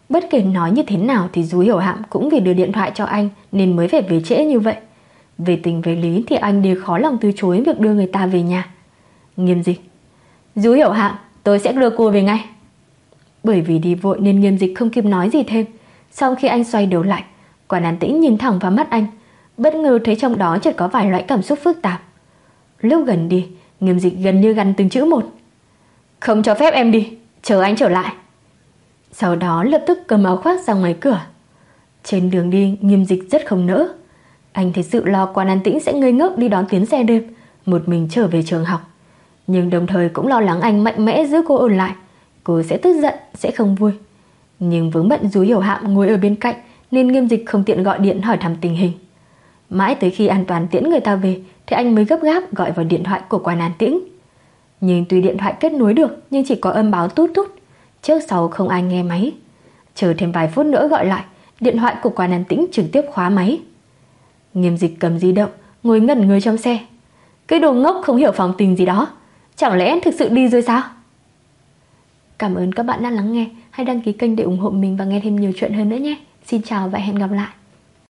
Bất kể nói như thế nào thì Dú Hiểu Hạm cũng vì đưa điện thoại cho anh nên mới phải về trễ như vậy. Về tình về lý thì anh đều khó lòng từ chối việc đưa người ta về nhà. Nghiêm Dịch: Dú Hiểu Hạm, tôi sẽ đưa cô về ngay. Bởi vì đi vội nên Nghiêm Dịch không kịp nói gì thêm. Sau khi anh xoay đầu lại, Quan An Tĩnh nhìn thẳng vào mắt anh, bất ngờ thấy trong đó chợt có vài loại cảm xúc phức tạp. Lúc gần đi, Nghiêm Dịch gần như gằn từng chữ một: Không cho phép em đi, chờ anh trở lại. Sau đó lập tức cầm áo khoác ra ngoài cửa. Trên đường đi, Nghiêm Dịch rất không nỡ. Anh thật sự lo Quan An Tĩnh sẽ ngây ngốc đi đón tuyến xe đêm, một mình trở về trường học. Nhưng đồng thời cũng lo lắng anh mạnh mẽ giữ cô ở lại, cô sẽ tức giận, sẽ không vui. Nhưng vướng bận Dú Hiểu Hạm ngồi ở bên cạnh nên Nghiêm Dịch không tiện gọi điện hỏi thăm tình hình. Mãi tới khi an toàn tiễn người ta về thì anh mới gấp gáp gọi vào điện thoại của Quan An Tĩnh. Nhưng tuy điện thoại kết nối được nhưng chỉ có âm báo tút tút, trước sau không ai nghe máy. Chờ thêm vài phút nữa gọi lại, điện thoại của Quan An Tĩnh trực tiếp khóa máy. Nghiêm Dịch cầm di động, ngồi ngẩn người trong xe. Cái đồ ngốc không hiểu phòng tình gì đó, chẳng lẽ thực sự đi rồi sao? Cảm ơn các bạn đã lắng nghe. Hãy đăng ký kênh để ủng hộ mình và nghe thêm nhiều chuyện hơn nữa nhé. Xin chào và hẹn gặp lại.